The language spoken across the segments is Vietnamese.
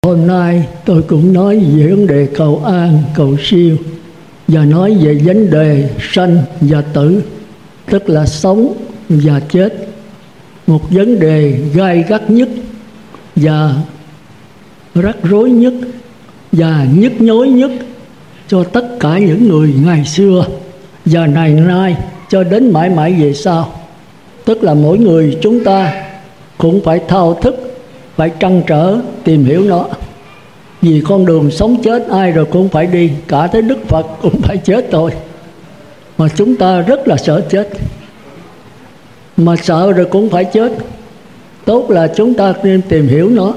Hôm nay tôi cũng nói về vấn đề cầu an, cầu siêu và nói về vấn đề sanh và tử, tức là sống và chết. Một vấn đề gai gắt nhất và rắc rối nhất và nhức nhối nhất cho tất cả những người ngày xưa và ngày nay cho đến mãi mãi về sau. Tức là mỗi người chúng ta cũng phải thao thức, phải trăn trở tìm hiểu nó. Vì con đường sống chết ai rồi cũng phải đi, cả tới Đức Phật cũng phải chết thôi. Mà chúng ta rất là sợ chết, mà sợ rồi cũng phải chết. Tốt là chúng ta nên tìm hiểu nó.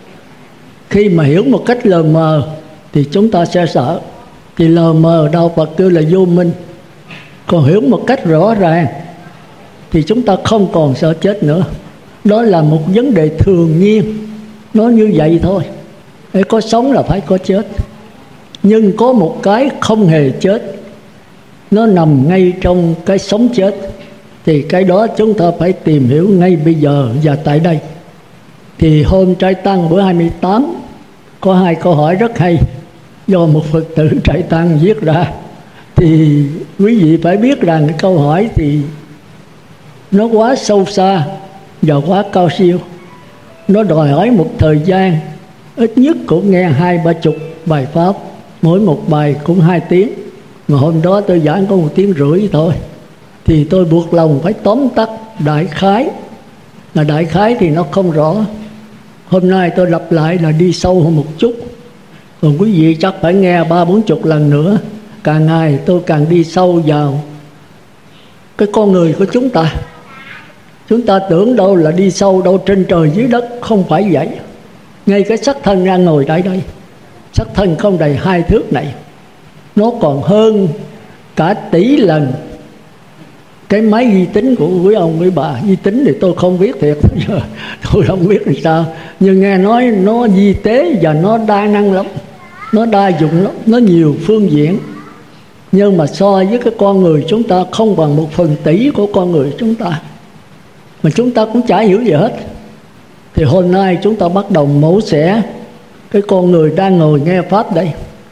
Khi mà hiểu một cách lờ mờ thì chúng ta sẽ sợ, thì lờ mờ Đạo Phật kêu là vô minh. Còn hiểu một cách rõ ràng thì chúng ta không còn sợ chết nữa. Đó là một vấn đề thường nhiên, nó như vậy thôi. Để có sống là phải có chết. Nhưng có một cái không hề chết, nó nằm ngay trong cái sống chết. Thì cái đó chúng ta phải tìm hiểu ngay bây giờ và tại đây. Thì hôm Trai Tăng bữa 28 có 2 câu hỏi rất hay do một Phật tử Trai Tăng viết ra. Thì quý vị phải biết rằng cái câu hỏi thì nó quá sâu xa và quá cao siêu. Nó đòi hỏi một thời gian ít nhất cũng nghe 20-30 bài pháp, mỗi một bài cũng 2 tiếng. Mà hôm đó tôi giảng có 1 tiếng rưỡi thôi. Thì tôi buộc lòng phải tóm tắt đại khái. Là đại khái thì nó không rõ. Hôm nay tôi lặp lại là đi sâu hơn một chút. Còn quý vị chắc phải nghe 30-40 lần nữa. Càng ngày tôi càng đi sâu vào cái con người của chúng ta. Chúng ta tưởng đâu là đi sâu đâu trên trời dưới đất, không phải vậy. Ngay cái sắc thân đang ngồi tại đây, sắc thân không đầy 2 thước này, nó còn hơn cả tỷ lần cái máy vi tính của quý ông quý bà. Vi tính thì tôi không biết thiệt, tôi không biết làm sao. Nhưng nghe nói nó vi tế và nó đa năng lắm, nó đa dụng lắm, nó nhiều phương diện. Nhưng mà so với cái con người chúng ta không bằng 1/1000 của con người chúng ta. Mà chúng ta cũng chả hiểu gì hết. Thì hôm nay chúng ta bắt đầu mổ xẻ cái con người đang ngồi nghe Pháp đây.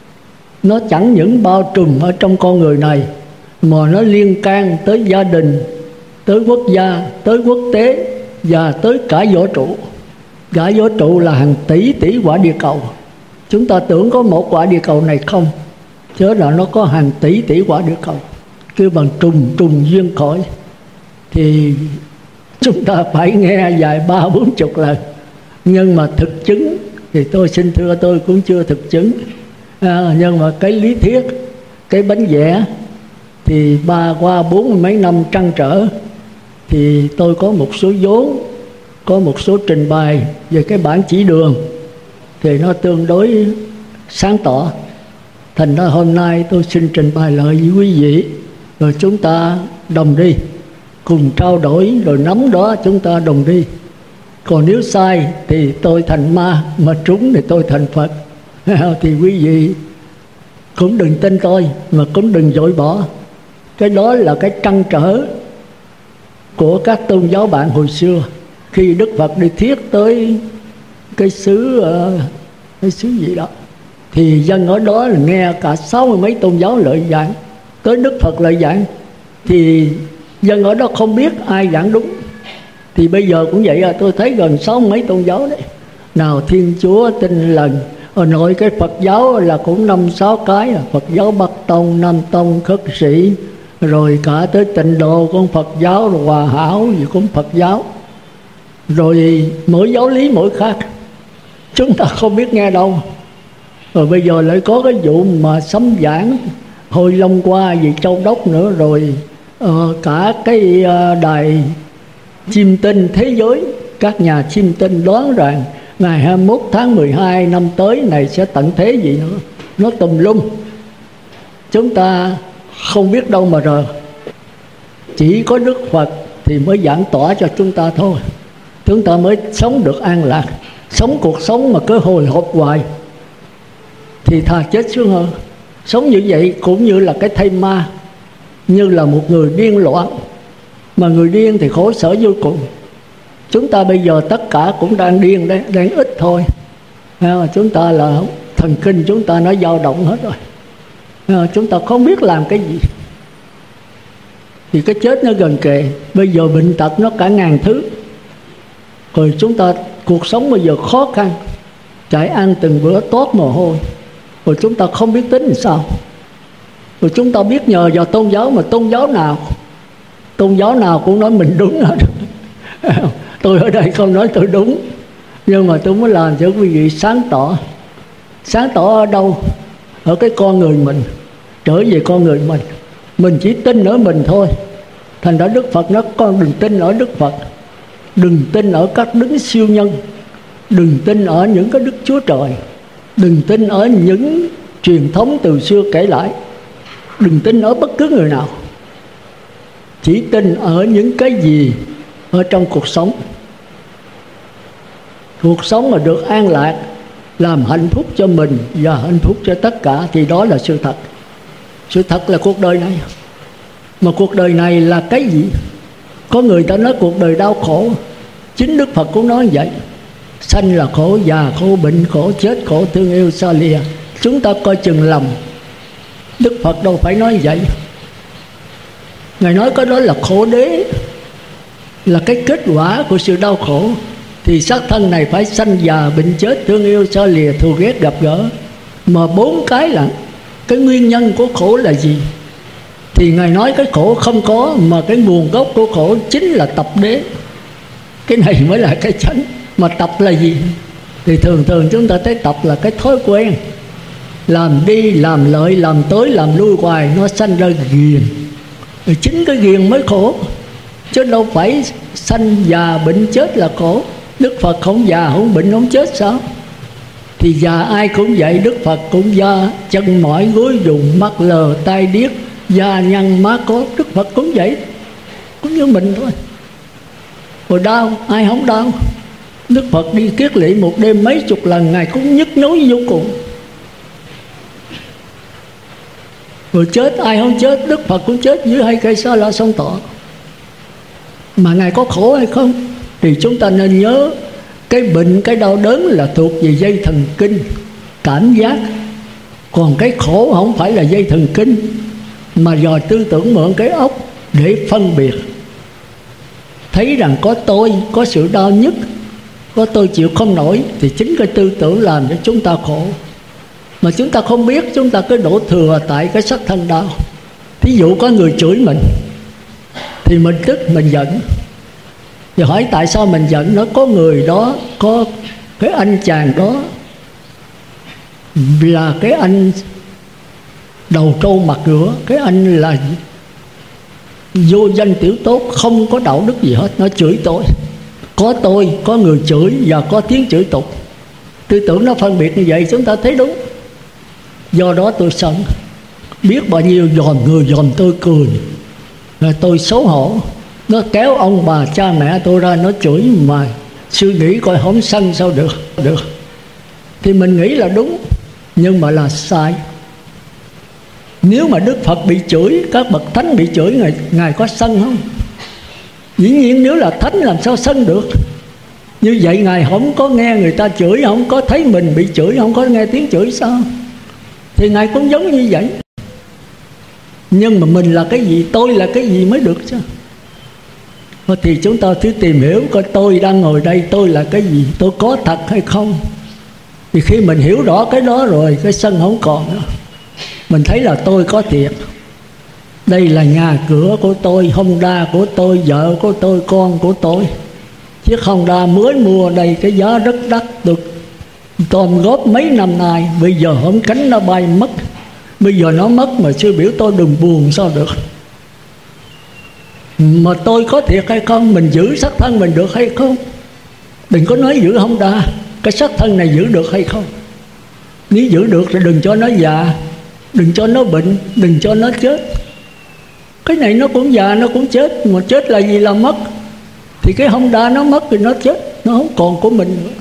Nó chẳng những bao trùm ở trong con người này, mà nó liên can tới gia đình, tới quốc gia, tới quốc tế và tới cả vũ trụ. Cả vũ trụ là hàng tỷ tỷ quả địa cầu. Chúng ta tưởng có một quả địa cầu này không, chứ là nó có hàng tỷ tỷ quả địa cầu, kêu bằng trùng duyên khởi. Thì chúng ta phải nghe dài 30-40 lần. Nhưng mà thực chứng thì tôi xin thưa tôi cũng chưa thực chứng. Nhưng mà cái lý thuyết, cái bánh vẽ thì qua 40 mấy năm trăn trở thì tôi có một số vốn, có một số trình bày về cái bản chỉ đường thì nó tương đối sáng tỏ. Thành ra hôm nay tôi xin trình bày lại với quý vị, rồi chúng ta đồng đi, cùng trao đổi, rồi nắm đó chúng ta đồng đi. Còn nếu sai thì tôi thành ma, mà trúng thì tôi thành Phật. Thì quý vị cũng đừng tin tôi, mà cũng đừng dội bỏ. Cái đó là cái trăn trở của các tôn giáo bạn hồi xưa. Khi Đức Phật đi thuyết tới cái xứ gì đó, thì dân ở đó là nghe cả 60 mấy tôn giáo lợi giảng. Tới Đức Phật lợi giảng thì dân ở đó không biết ai giảng đúng. Thì bây giờ cũng vậy, tôi thấy gần 60 mấy tôn giáo đấy. Nào Thiên Chúa, Tinh Lành, ở nội cái Phật giáo là cũng 5-6 cái. Phật giáo Bắc Tông, Nam Tông, Khất Sĩ, rồi cả tới Tịnh Độ cũng Phật giáo, rồi Hòa Hảo gì cũng Phật giáo. Rồi mỗi giáo lý mỗi khác, chúng ta không biết nghe đâu. Rồi bây giờ lại có cái vụ mà sấm giảng hồi Long qua về Châu Đốc nữa. Rồi cả cái đài chiêm tinh thế giới, các nhà chiêm tinh đoán rằng ngày 21 tháng 12 năm tới này sẽ tận thế gì nữa. Nó tùm lum, chúng ta không biết đâu mà rờ. Chỉ có Đức Phật thì mới giảng tỏ cho chúng ta thôi. Chúng ta mới sống được an lạc. Sống cuộc sống mà cứ hồi hộp hoài thì thà chết sướng hơn. Sống như vậy cũng như là cái thây ma, như là một người điên loạn. Mà người điên thì khổ sở vô cùng. Chúng ta bây giờ tất cả cũng đang điên đấy, đang ít thôi. Chúng ta là thần kinh chúng ta nó dao động hết rồi. Chúng ta không biết làm cái gì. Thì cái chết nó gần kề. Bây giờ bệnh tật nó cả ngàn thứ. Rồi chúng ta cuộc sống bây giờ khó khăn, chạy ăn từng bữa toát mồ hôi. Rồi chúng ta không biết tính làm sao. Rồi chúng ta biết nhờ vào tôn giáo, mà tôn giáo nào cũng nói mình đúng hết. Tôi ở đây không nói tôi đúng, nhưng mà tôi muốn làm cho quý vị sáng tỏ. Sáng tỏ ở đâu? Ở cái con người mình, trở về con người mình. Mình chỉ tin ở mình thôi. Thành ra Đức Phật nói con đừng tin ở Đức Phật, đừng tin ở các đấng siêu nhân, đừng tin ở những cái Đức Chúa Trời, đừng tin ở những truyền thống từ xưa kể lại, đừng tin ở bất cứ người nào. Chỉ tin ở những cái gì ở trong cuộc sống. Cuộc sống mà được an lạc, làm hạnh phúc cho mình và hạnh phúc cho tất cả, thì đó là sự thật. Sự thật là cuộc đời này. Mà cuộc đời này là cái gì? Có người ta nói cuộc đời đau khổ. Chính Đức Phật cũng nói vậy. Sanh là khổ, già khổ, bệnh khổ, chết khổ, thương yêu xa lìa. Chúng ta coi chừng lầm. Đức Phật đâu phải nói vậy. Ngài nói cái đó là khổ đế, là cái kết quả của sự đau khổ. Thì xác thân này phải sanh già bệnh chết, thương yêu xa lìa, thù ghét gặp gỡ. Mà 4 cái là cái nguyên nhân của khổ là gì? Thì Ngài nói cái khổ không có, mà cái nguồn gốc của khổ chính là tập đế. Cái này mới là cái chánh. Mà tập là gì? Thì thường chúng ta thấy tập là cái thói quen, làm đi, làm lợi, làm tới, làm lui hoài, nó sanh ra ghiền. Rồi chính cái ghiền mới khổ, chứ đâu phải sanh già bệnh chết là khổ. Đức Phật không già, không bệnh, không chết sao? Thì già ai cũng vậy. Đức Phật cũng da, chân mỏi, gối rụng, mắt lờ, tai điếc, da nhăn, má có. Đức Phật cũng vậy, cũng như mình thôi. Rồi đau, ai không đau? Đức Phật đi kiết lỵ một đêm mấy chục lần, Ngài cũng nhức nhối vô cùng. Rồi chết, ai không chết? Đức Phật cũng chết dưới 2 cây Sa La sông Thọ. Mà Ngài có khổ hay không? Thì chúng ta nên nhớ, cái bệnh, cái đau đớn là thuộc về dây thần kinh, cảm giác. Còn cái khổ không phải là dây thần kinh, mà do tư tưởng mượn cái óc để phân biệt. Thấy rằng có tôi, có sự đau nhức, có tôi chịu không nổi, thì chính cái tư tưởng làm cho chúng ta khổ. Mà chúng ta không biết, chúng ta cứ đổ thừa tại cái sắc thân đau. Thí dụ có người chửi mình, thì mình tức, mình giận. Và hỏi tại sao mình giận? Nó có người đó, có cái anh chàng đó là cái anh đầu trâu mặt ngựa. Cái anh là vô danh tiểu tốt, không có đạo đức gì hết. Nó chửi tôi, có người chửi và có tiếng chửi tục. Tư tưởng nó phân biệt như vậy, chúng ta thấy đúng. Do đó tôi sân. Biết bao nhiêu dòm người dòm tôi cười, rồi tôi xấu hổ. Nó kéo ông bà cha mẹ tôi ra, nó chửi mà suy nghĩ coi không sân sao được. Thì mình nghĩ là đúng, nhưng mà là sai. Nếu mà Đức Phật bị chửi, các bậc thánh bị chửi, Ngài có sân không? Dĩ nhiên nếu là thánh làm sao sân được. Như vậy Ngài không có nghe người ta chửi, không có thấy mình bị chửi, không có nghe tiếng chửi sao? Thì Ngài cũng giống như vậy. Nhưng mà mình là cái gì, tôi là cái gì mới được chứ. Thì chúng ta thử tìm hiểu coi tôi đang ngồi đây, tôi là cái gì, tôi có thật hay không. Thì khi mình hiểu rõ cái đó rồi, cái sân không còn nữa. Mình thấy là tôi có thiệt. Đây là nhà cửa của tôi, Honda của tôi, vợ của tôi, con của tôi. Chiếc Honda mới mua đây, cái giá rất đắt, được tôm góp mấy năm nay. Bây giờ không cánh nó bay mất. Bây giờ nó mất mà sư biểu tôi đừng buồn sao được. Mà tôi có thiệt hay không, mình giữ sắc thân mình được hay không. Đừng có nói giữ Honda, cái sắc thân này giữ được hay không. Nếu giữ được thì đừng cho nó già, đừng cho nó bệnh, đừng cho nó chết. Cái này nó cũng già, nó cũng chết. Mà chết là gì? Là mất. Thì cái Honda nó mất thì nó chết, nó không còn của mình nữa.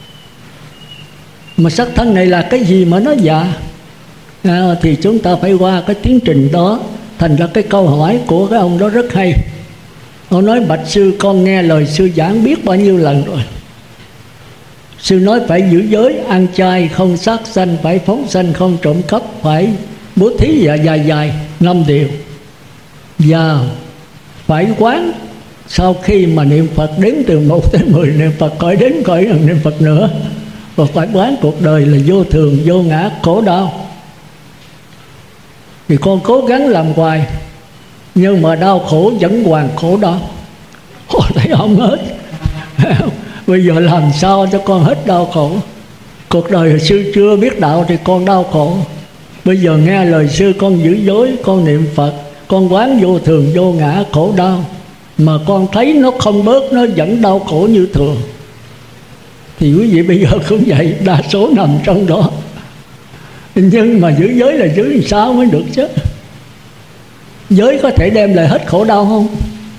Mà sắc thân này là cái gì mà nó già? Thì chúng ta phải qua cái tiến trình đó. Thành ra cái câu hỏi của cái ông đó rất hay. Ông nói bạch sư, con nghe lời sư giảng biết bao nhiêu lần rồi. Sư nói phải giữ giới, ăn chay, không sát sanh, phải phóng sanh, không trộm cắp, phải bố thí và dài 5 điều. Và phải quán sau khi mà niệm Phật đếm từ 1 tới 10 niệm Phật, khỏi đếm khỏi niệm Phật nữa. Và phải quán cuộc đời là vô thường, vô ngã, khổ đau. Thì con cố gắng làm hoài, nhưng mà đau khổ vẫn hoàn khổ đau. Thấy không hết. Bây giờ làm sao cho con hết đau khổ? Cuộc đời hồi sư chưa biết đạo thì con đau khổ. Bây giờ nghe lời sư, con giữ giới, con niệm Phật, con quán vô thường, vô ngã, khổ đau, mà con thấy nó không bớt, nó vẫn đau khổ như thường. Thì quý vị bây giờ cũng vậy, đa số nằm trong đó. Nhưng mà giữ giới là giữ làm sao mới được chứ? Giới có thể đem lại hết khổ đau không?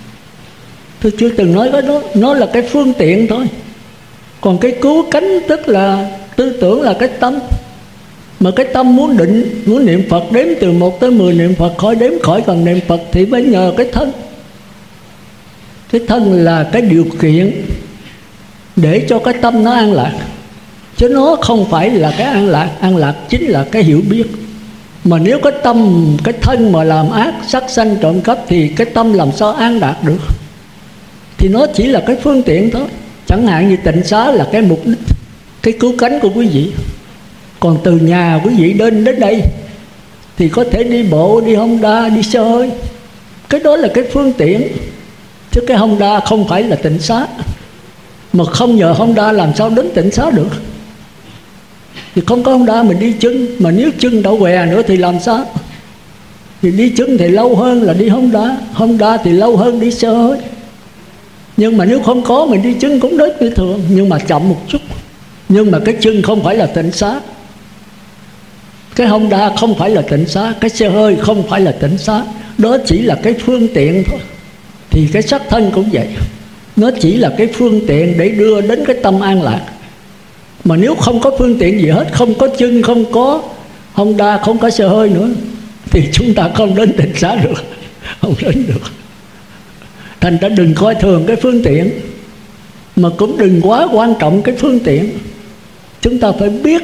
Tôi chưa từng nói cái đó. Nó là cái phương tiện thôi. Còn cái cứu cánh tức là tư tưởng, là cái tâm. Mà cái tâm muốn định, muốn niệm Phật, đếm từ 1 tới 10 niệm Phật, khỏi đếm khỏi cần niệm Phật, thì phải nhờ cái thân. Cái thân là cái điều kiện để cho cái tâm nó an lạc, chứ nó không phải là cái an lạc. An lạc chính là cái hiểu biết. Mà nếu cái tâm, cái thân mà làm ác, sát sanh, trộm cắp, thì cái tâm làm sao an lạc được? Thì nó chỉ là cái phương tiện thôi. Chẳng hạn như tịnh xá là cái mục đích, cái cứu cánh của quý vị. Còn từ nhà quý vị đến đây thì có thể đi bộ, đi Honda, đi xe hơi. Cái đó là cái phương tiện, chứ cái Honda không phải là tịnh xá. Mà không nhờ Honda làm sao đến tịnh xá được? Thì không có Honda mình đi chân. Mà nếu chân đậu què nữa thì làm sao? Thì đi chân thì lâu hơn là đi Honda. Honda thì lâu hơn đi xe hơi. Nhưng mà nếu không có, mình đi chân cũng đến như thường, nhưng mà chậm một chút. Nhưng mà cái chân không phải là tịnh xá, cái Honda không phải là tịnh xá, cái xe hơi không phải là tịnh xá. Đó chỉ là cái phương tiện thôi. Thì cái sắc thân cũng vậy, nó chỉ là cái phương tiện để đưa đến cái tâm an lạc. Mà nếu không có phương tiện gì hết, không có chân, không có Honda, không có xe hơi nữa, thì chúng ta không đến tịnh xá được. Không đến được. Thành ra đừng coi thường cái phương tiện, mà cũng đừng quá quan trọng cái phương tiện. Chúng ta phải biết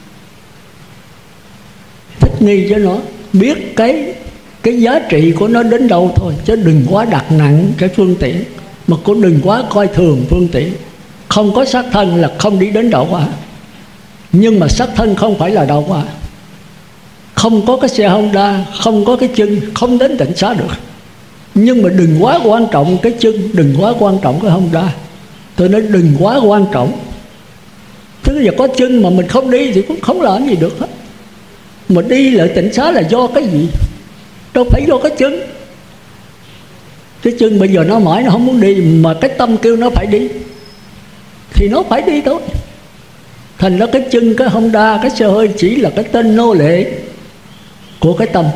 thích nghi với nó, biết cái giá trị của nó đến đâu thôi, chứ đừng quá đặt nặng cái phương tiện, mà cũng đừng quá coi thường phương tiện. Không có xác thân là không đi đến đạo quả, nhưng mà xác thân không phải là đạo quả. Không có cái xe Honda, không có cái chân, không đến tịnh xá được. Nhưng mà đừng quá quan trọng cái chân, đừng quá quan trọng cái Honda. Tôi nói đừng quá quan trọng. Chứ giờ có chân mà mình không đi thì cũng không làm gì được hết. Mà đi lại tịnh xá là do cái gì? Đâu phải do cái chân. Cái chân bây giờ nó mỏi, nó không muốn đi, mà cái tâm kêu nó phải đi, thì nó phải đi thôi. Thành ra cái chân, cái Honda, cái xe hơi chỉ là cái tên nô lệ của cái tâm.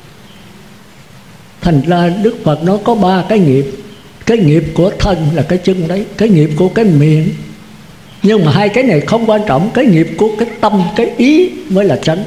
Thành ra Đức Phật nó có 3 cái nghiệp. Cái nghiệp của thân là cái chân đấy, cái nghiệp của cái miệng. Nhưng mà 2 cái này không quan trọng. Cái nghiệp của cái tâm, cái ý mới là chánh.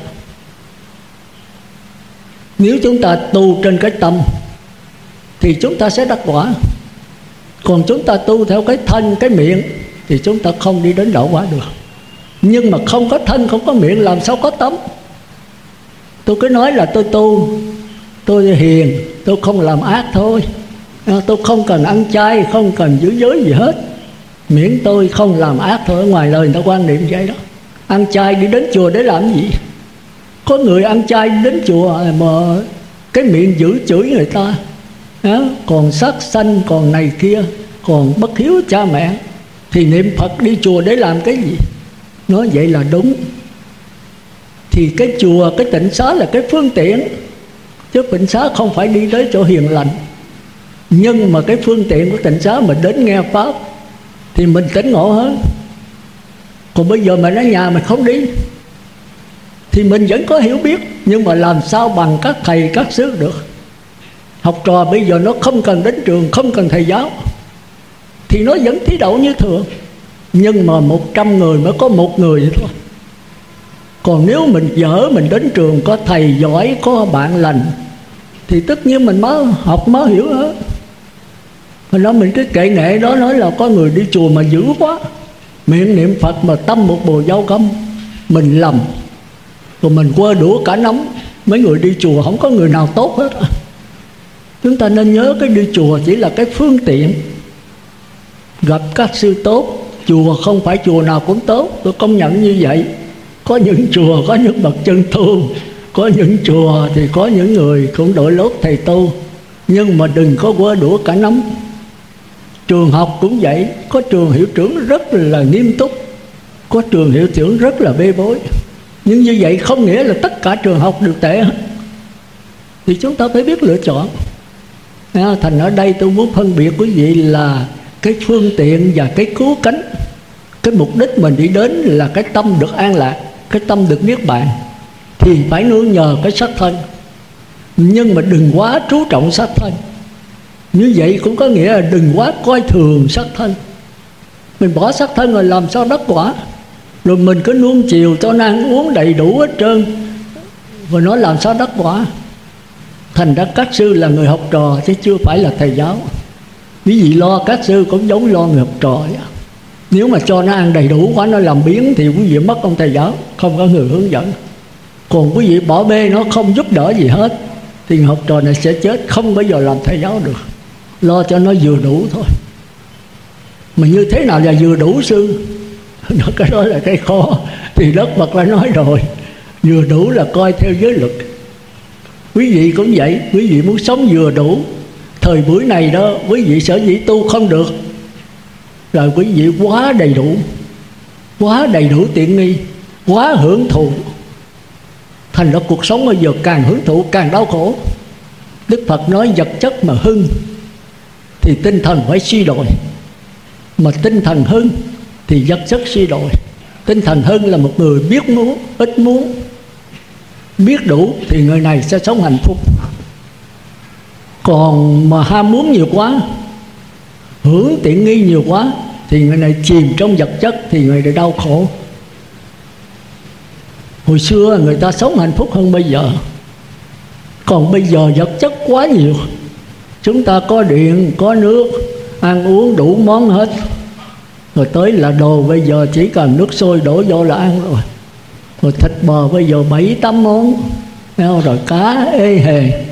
Nếu chúng ta tu trên cái tâm thì chúng ta sẽ đắc quả. Còn chúng ta tu theo cái thân, cái miệng thì chúng ta không đi đến đạo quả được. Nhưng mà không có thân, không có miệng, làm sao có tâm? Tôi cứ nói là tôi tu, tôi hiền, tôi không làm ác thôi, tôi không cần ăn chay, không cần giữ giới gì hết, miễn tôi không làm ác thôi. Ở ngoài lời người ta quan niệm vậy đó. Ăn chay đi đến chùa để làm gì? Có người ăn chay đi đến chùa mà cái miệng giữ chửi người ta, còn sát sanh, còn này kia, còn bất hiếu cha mẹ, thì niệm Phật đi chùa để làm cái gì? Nói vậy là đúng. Thì cái chùa, cái tịnh xá là cái phương tiện, chứ tịnh xá không phải đi tới chỗ hiền lành. Nhưng mà cái phương tiện của tịnh xá mình đến nghe Pháp thì mình tỉnh ngộ hơn. Còn bây giờ mình ở nhà mình không đi thì mình vẫn có hiểu biết, nhưng mà làm sao bằng các thầy các sư được. Học trò bây giờ nó không cần đến trường, không cần thầy giáo, thì nó vẫn thí đậu như thường. Nhưng mà 100 người mới có 1 người vậy thôi. Còn nếu mình dở, mình đến trường có thầy giỏi, có bạn lành, thì tất nhiên mình mới học, mới hiểu hết. Mình nói mình cái kệ nghệ đó, nói là có người đi chùa mà dữ quá, Miệng niệm Phật mà tâm một bồ dao găm, mình lầm, rồi mình quơ đũa cả nắm. Mấy người đi chùa không có người nào tốt hết. Chúng ta nên nhớ cái đi chùa chỉ là cái phương tiện. Gặp các sư tốt, chùa không phải chùa nào cũng tốt, tôi công nhận như vậy. Có những chùa có những bậc chân tu, có những chùa thì có những người cũng đội lốt thầy tu, nhưng mà đừng có quơ đũa cả nắm. Trường học cũng vậy, có trường hiệu trưởng rất là nghiêm túc, có trường hiệu trưởng rất là bê bối. Nhưng như vậy không nghĩa là tất cả trường học đều tệ hết. Thì chúng ta phải biết lựa chọn. Thành ở đây tôi muốn phân biệt quý vị là cái phương tiện và cái cứu cánh. Cái mục đích mình đi đến là cái tâm được an lạc, cái tâm được niết bàn, thì phải nương nhờ cái sắc thân. Nhưng mà đừng quá chú trọng sắc thân. Như vậy cũng có nghĩa là đừng quá coi thường sắc thân. Mình bỏ sắc thân rồi làm sao đắc quả. Rồi mình cứ nuông chiều cho nó ăn uống đầy đủ hết trơn, rồi nói làm sao đắc quả. Thành ra các sư là người học trò chứ chưa phải là thầy giáo. Quý vị lo các sư cũng giống lo người học trò vậy. Nếu mà cho nó ăn đầy đủ quá, nó làm biếng thì quý vị mất ông thầy giáo, không có người hướng dẫn. Còn quý vị bỏ bê nó không giúp đỡ gì hết thì người học trò này sẽ chết, không bao giờ làm thầy giáo được. Lo cho nó vừa đủ thôi. Mà như thế nào là vừa đủ sư? Cái đó là cái khó. Thì Đức Phật đã nói rồi, vừa đủ là coi theo giới luật. Quý vị cũng vậy, quý vị muốn sống vừa đủ. Thời buổi này đó, quý vị sở dĩ tu không được là quý vị quá đầy đủ, quá đầy đủ tiện nghi, quá hưởng thụ. Thành ra cuộc sống bây giờ càng hưởng thụ càng đau khổ. Đức Phật nói vật chất mà hưng thì tinh thần phải suy đồi, mà tinh thần hưng thì vật chất suy đồi. Tinh thần hưng là một người biết muốn, ít muốn, biết đủ thì người này sẽ sống hạnh phúc. Còn mà ham muốn nhiều quá, hưởng tiện nghi nhiều quá thì người này chìm trong vật chất thì người này đau khổ. Hồi xưa người ta sống hạnh phúc hơn bây giờ. Còn bây giờ vật chất quá nhiều. Chúng ta có điện, có nước, ăn uống đủ món hết. Rồi tới là đồ bây giờ chỉ cần nước sôi đổ vô là ăn rồi. Rồi thịt bò bây giờ 7-8 món, rồi cá ê hề.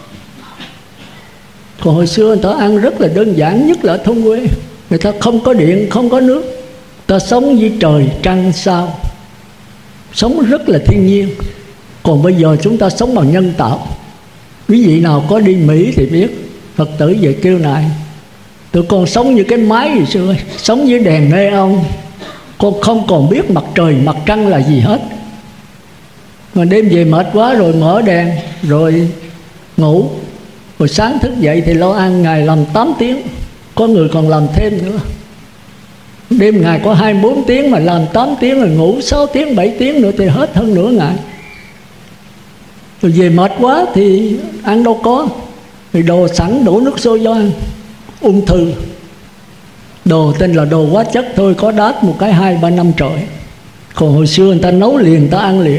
Còn hồi xưa người ta ăn rất là đơn giản, nhất là ở thôn quê. Người ta không có điện, không có nước, người ta sống với trời trăng sao, sống rất là thiên nhiên. Còn bây giờ chúng ta sống bằng nhân tạo. Quý vị nào có đi Mỹ thì biết, Phật tử về kêu này, tụi con sống như cái máy hồi xưa, sống dưới đèn neon, con không còn biết mặt trời mặt trăng là gì hết. Mà đêm về mệt quá rồi mở đèn rồi ngủ, rồi sáng thức dậy thì lo ăn. Ngày làm 8 tiếng, có người còn làm thêm nữa. Đêm ngày có 24 tiếng mà làm 8 tiếng, rồi ngủ 6 tiếng 7 tiếng nữa thì hết hơn nửa ngày. Rồi về mệt quá thì ăn đâu có, thì đồ sẵn đổ nước sôi vô ăn. Ung thư, đồ tên là đồ hóa chất thôi, có đát một cái 2-3 năm trời. Còn hồi xưa người ta nấu liền, người ta ăn liền.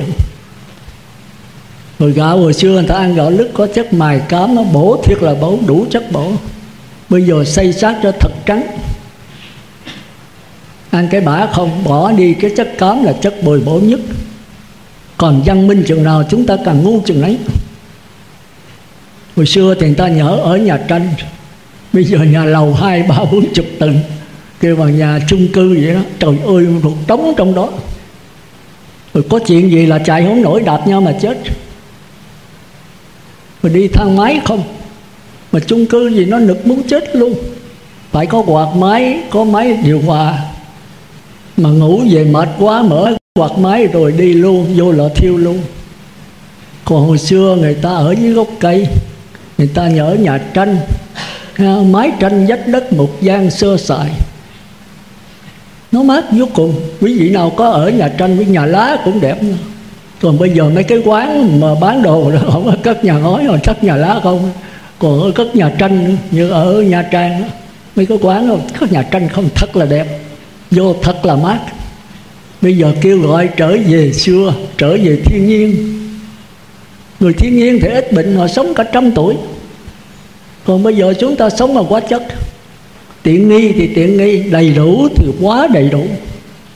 Rồi gạo hồi xưa người ta ăn gạo lứt có chất mài cám, nó bổ thiệt là bổ, đủ chất bổ. Bây giờ xay sát cho thật trắng. Ăn cái bã không, bỏ đi cái chất cám là chất bồi bổ nhất. Còn văn minh chừng nào chúng ta càng ngu chừng ấy. Hồi xưa thì người ta nhớ ở nhà tranh, bây giờ nhà lầu 2-3-40 tầng, kêu bằng nhà chung cư vậy đó. Trời ơi, một trống trong đó. Rồi có chuyện gì là chạy không nổi, đạp nhau mà chết. Rồi đi thang máy không, mà chung cư gì nó nực muốn chết luôn. Phải có quạt máy, có máy điều hòa. Mà ngủ về mệt quá mở quạt máy rồi đi luôn, vô lò thiêu luôn. Còn hồi xưa người ta ở dưới gốc cây, người ta nhờ nhà tranh, mái tranh vách đất một gian sơ sài, nó mát vô cùng. Quý vị nào có ở nhà tranh với nhà lá cũng đẹp nữa. Còn bây giờ mấy cái quán mà bán đồ đó không có cất nhà ngói mà cất nhà lá không, còn ở cất nhà tranh nữa, như ở Nha Trang đó. Mấy cái quán đó cất nhà tranh không, thật là đẹp, vô thật là mát. Bây giờ kêu gọi trở về xưa, trở về thiên nhiên. Người thiên nhiên thì ít bệnh, họ sống cả 100 tuổi. Còn bây giờ chúng ta sống bằng hóa chất. Tiện nghi thì tiện nghi, đầy đủ thì quá đầy đủ.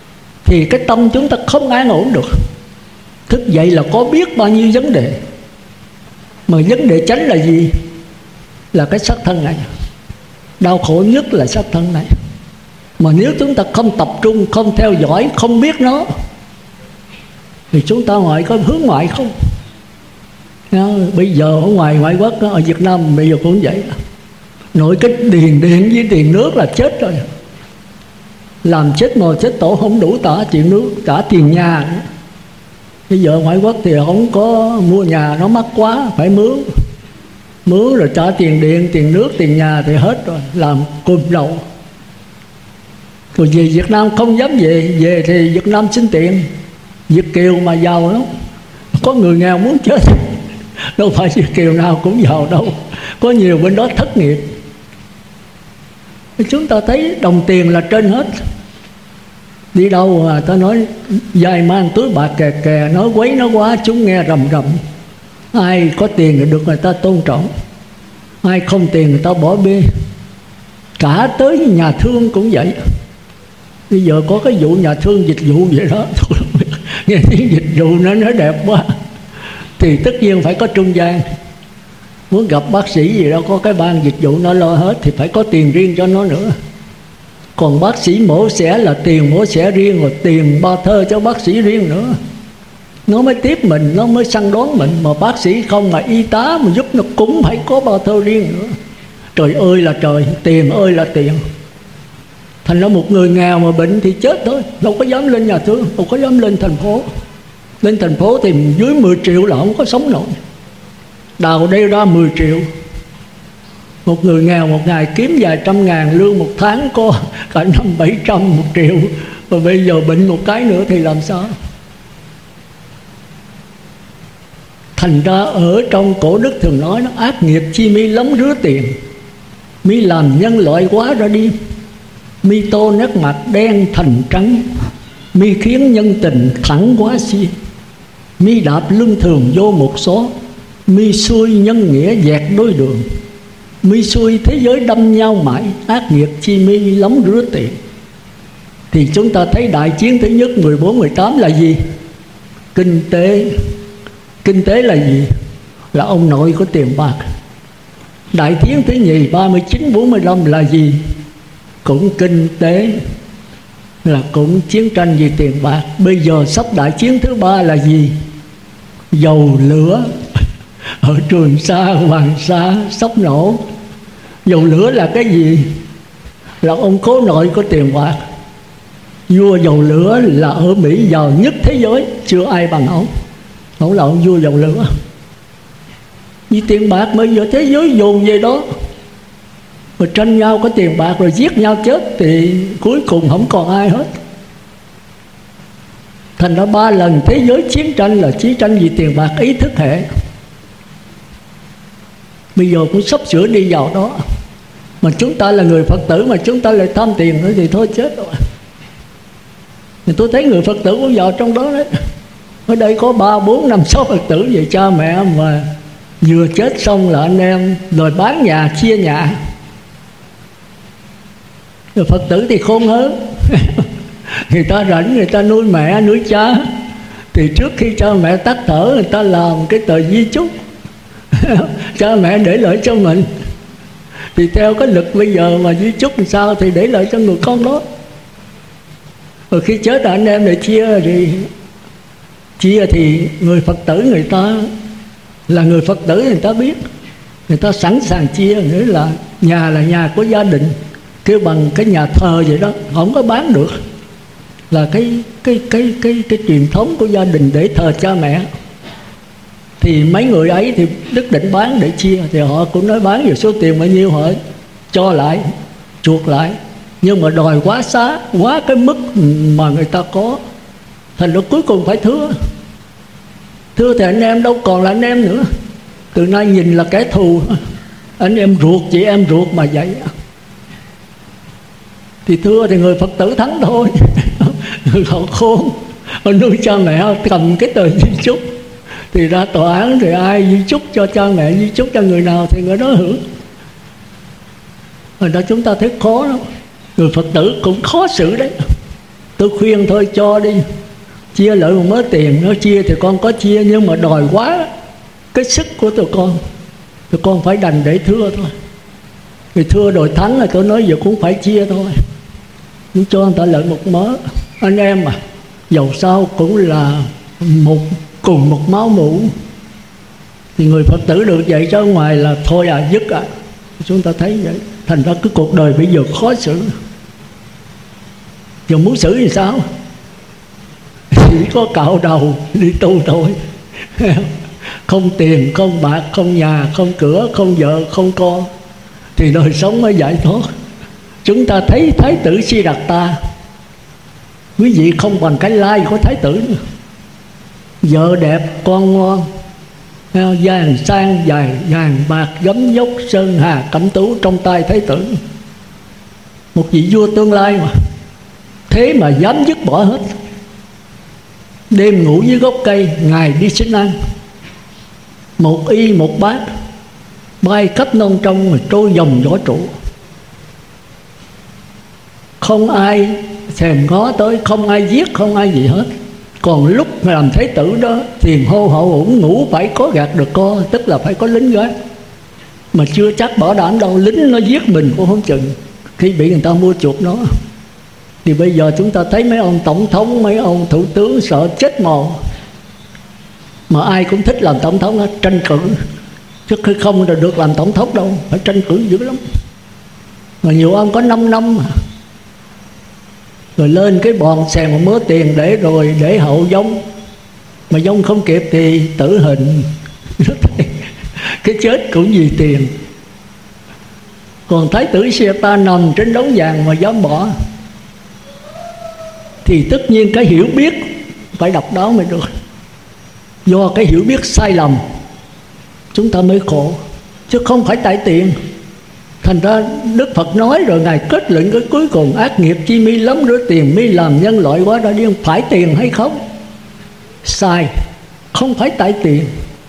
thì cái tâm chúng ta không an ổn được. Thức dậy là có biết bao nhiêu vấn đề, mà vấn đề tránh là gì? Là cái xác thân này. Đau khổ nhất là xác thân này. Mà nếu chúng ta không tập trung, không theo dõi, không biết nó, thì chúng ta có hướng ngoại không? Bây giờ ở ngoại quốc, ở Việt Nam bây giờ cũng vậy. Nội cái tiền điện với tiền nước là chết rồi. Làm chết mồ chết tổ không đủ trả tiền nước, trả tiền nhà. Bây giờ ngoại quốc thì không có mua nhà, nó mắc quá, phải mướn rồi trả tiền điện, tiền nước, tiền nhà thì hết rồi, làm cùm đầu. Rồi về Việt Nam không dám về thì Việt Nam xin tiền. Việt kiều mà giàu lắm, có người nghèo muốn chết. Đâu phải Việt kiều nào cũng giàu đâu, có nhiều bên đó thất nghiệp. Chúng ta thấy đồng tiền là trên hết. Đi đâu mà ta nói dài mang túi bạc kè kè, nói quấy nó quá chúng nghe rầm rầm. Ai có tiền thì được người ta tôn trọng, ai không tiền người ta bỏ bê. Cả tới nhà thương cũng vậy. Bây giờ có cái vụ nhà thương dịch vụ vậy đó. Nghe tiếng dịch vụ nó đẹp quá, thì tất nhiên phải có trung gian. Muốn gặp bác sĩ gì đó có cái ban dịch vụ nó lo hết, thì phải có tiền riêng cho nó nữa. Còn bác sĩ mổ xẻ là tiền mổ xẻ riêng, rồi tiền ba thơ cho bác sĩ riêng nữa. Nó mới tiếp mình, nó mới săn đón mình. Mà bác sĩ không, mà y tá mà giúp nó cũng phải có ba thơ riêng nữa. Trời ơi là trời, tiền ơi là tiền. Thành ra một người nghèo mà bệnh thì chết thôi, đâu có dám lên nhà thương, đâu có dám lên thành phố. Lên thành phố thì dưới 10 triệu là không có sống nổi. Đào đây ra 10 triệu. Một người nghèo một ngày kiếm vài trăm ngàn, lương một tháng có cả 500-700, 1 triệu. Và bây giờ bệnh một cái nữa thì làm sao? Thành ra ở trong cổ đức thường nói nó ác nghiệp chi mi lắm rứa tiền, mi làm nhân loại quá ra đi, mi tô nét mặt đen thành trắng, mi khiến nhân tình thẳng quá xi, mi đạp lưng thường vô một số, mi xuôi nhân nghĩa dẹt đôi đường, mi xuôi thế giới đâm nhau mãi, ác nghiệp chi mi lắm rứa tiền. Thì chúng ta thấy đại chiến thứ nhất 14-18 là gì? Kinh tế. Kinh tế là gì? Là ông nội có tiền bạc. Đại chiến thứ nhì 39-45 là gì? Cũng kinh tế, là cũng chiến tranh vì tiền bạc. Bây giờ sắp đại chiến thứ ba là gì? Dầu lửa. Ở Trường Sa, Hoàng Sa sắp nổ. Dầu lửa là cái gì? Là ông cố nội có tiền bạc. Vua dầu lửa là ở Mỹ giàu nhất thế giới, chưa ai bằng ông. Ông là ông vua dầu lửa. Vì tiền bạc bây giờ thế giới dồn về đó, rồi tranh nhau có tiền bạc, rồi giết nhau chết, thì cuối cùng không còn ai hết. Thành ra 3 lần thế giới chiến tranh là chiến tranh vì tiền bạc, ý thức hệ. Bây giờ cũng sắp sửa đi vào đó. Mà chúng ta là người Phật tử mà chúng ta lại tham tiền nữa thì thôi chết rồi. Thì tôi thấy người Phật tử cũng vào trong đó đấy. Ở đây có 3, 4, 5, 6 Phật tử về cha mẹ mà vừa chết xong là anh em rồi bán nhà, chia nhà. Rồi Phật tử thì khôn hơn. Người ta rảnh, người ta nuôi mẹ, nuôi cha. Thì trước khi cha mẹ tắt thở, người ta làm cái tờ di chúc. Cha mẹ để lại cho mình. Thì theo cái lực bây giờ mà di chúc làm sao thì để lại cho người con đó. Rồi khi chết anh em để chia thì người Phật tử người ta là người Phật tử, người ta biết, người ta sẵn sàng chia. Nghĩa là nhà của gia đình, kêu bằng cái nhà thờ vậy đó, không có bán được. Là cái truyền thống của gia đình để thờ cha mẹ. Thì mấy người ấy thì đức định bán để chia, thì họ cũng nói bán về số tiền bao nhiêu họ cho lại, chuộc lại. Nhưng mà đòi quá xá, quá cái mức mà người ta có. Thành ra cuối cùng phải thưa. Thưa thì anh em đâu còn là anh em nữa. Từ nay nhìn là kẻ thù. Anh em ruột, chị em ruột mà vậy. Thì thưa thì người Phật tử thắng thôi. Người họ khôn, họ nuôi cha mẹ, cầm cái tờ di chúc. Thì ra tòa án thì ai di chúc cho cha mẹ, di chúc cho người nào thì người đó hưởng. Rồi đó chúng ta thấy khó lắm. Người Phật tử cũng khó xử đấy. Tôi khuyên thôi cho đi, chia lại một mớ tiền. Nó chia thì con có chia, nhưng mà đòi quá cái sức của tụi con phải đành để thưa thôi. Vì thưa đòi thắng là tôi nói giờ cũng phải chia thôi. Cũng cho người ta lợi một mớ. Anh em mà dầu sao cũng là cùng một máu mủ. Thì người Phật tử được vậy chứ ngoài là thôi dứt Chúng ta thấy vậy. Thành ra cái cuộc đời bây giờ khó xử. Giờ muốn xử thì sao? Chỉ có cạo đầu đi tu thôi. Không tiền, không bạc, không nhà, không cửa, không vợ, không con, thì đời sống mới giải thoát. Chúng ta thấy Thái tử Siddhartha, quý vị không bằng cái lai của Thái tử nữa. Vợ đẹp, con ngon, vàng sang dài, vàng bạc gấm dốc sơn hà cẩm tú trong tay Thái tử. Một vị vua tương lai mà. Thế mà dám dứt bỏ hết. Đêm ngủ dưới gốc cây, ngày đi xin ăn. Một y một bát, bay khắp non trong mà trôi dòng võ trụ. Không ai thèm ngó tới, không ai giết, không ai gì hết. Còn lúc mà làm thái tử đó, tiền hô hậu ủng, ngủ phải có gạt được co, tức là phải có lính gác. Mà chưa chắc bảo đảm đâu, lính nó giết mình cũng không chừng, khi bị người ta mua chuộc nó. Thì bây giờ chúng ta thấy mấy ông tổng thống, mấy ông thủ tướng sợ chết mồ, mà ai cũng thích làm tổng thống hết, tranh cử. Chứ không là được làm tổng thống đâu, phải tranh cử dữ lắm. Mà nhiều ông có 5 năm mà. Rồi lên cái bòn xèn một mớ tiền để rồi để hậu giống. Mà giống không kịp thì tử hình. Cái chết cũng vì tiền. Còn Thái tử Siddhartha nằm trên đống vàng mà dám bỏ, thì tất nhiên cái hiểu biết phải độc đáo mới được. Do cái hiểu biết sai lầm chúng ta mới khổ, chứ không phải tại tiền. Thành ra Đức Phật nói rồi Ngài kết luận cái cuối cùng: ác nghiệp chi mi lắm rửa tiền mi làm nhân loại quá đã điên. Phải tiền hay không? Sai. Không phải tại tiền.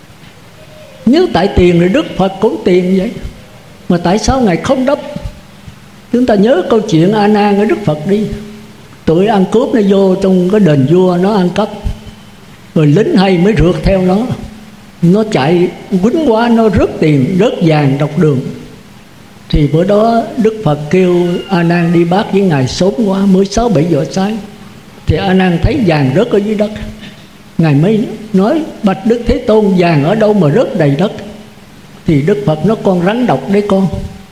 Nếu tại tiền thì Đức Phật cũng tiền vậy. Mà tại sao Ngài không đắp? Chúng ta nhớ câu chuyện A Nan ở Đức Phật đi. Tụi ăn cướp nó vô trong cái đền vua, nó ăn cắp, rồi lính hay mới rượt theo nó. Nó chạy quýnh quá, nó rớt tiền, rớt vàng đọc đường. Thì bữa đó Đức Phật kêu A Nan đi bát với Ngài sớm quá, mới 6-7 giờ sáng. Thì A Nan thấy vàng rớt ở dưới đất. Ngài mới nói: bạch Đức Thế Tôn, vàng ở đâu mà rớt đầy đất? Thì Đức Phật nói: con rắn độc đấy con.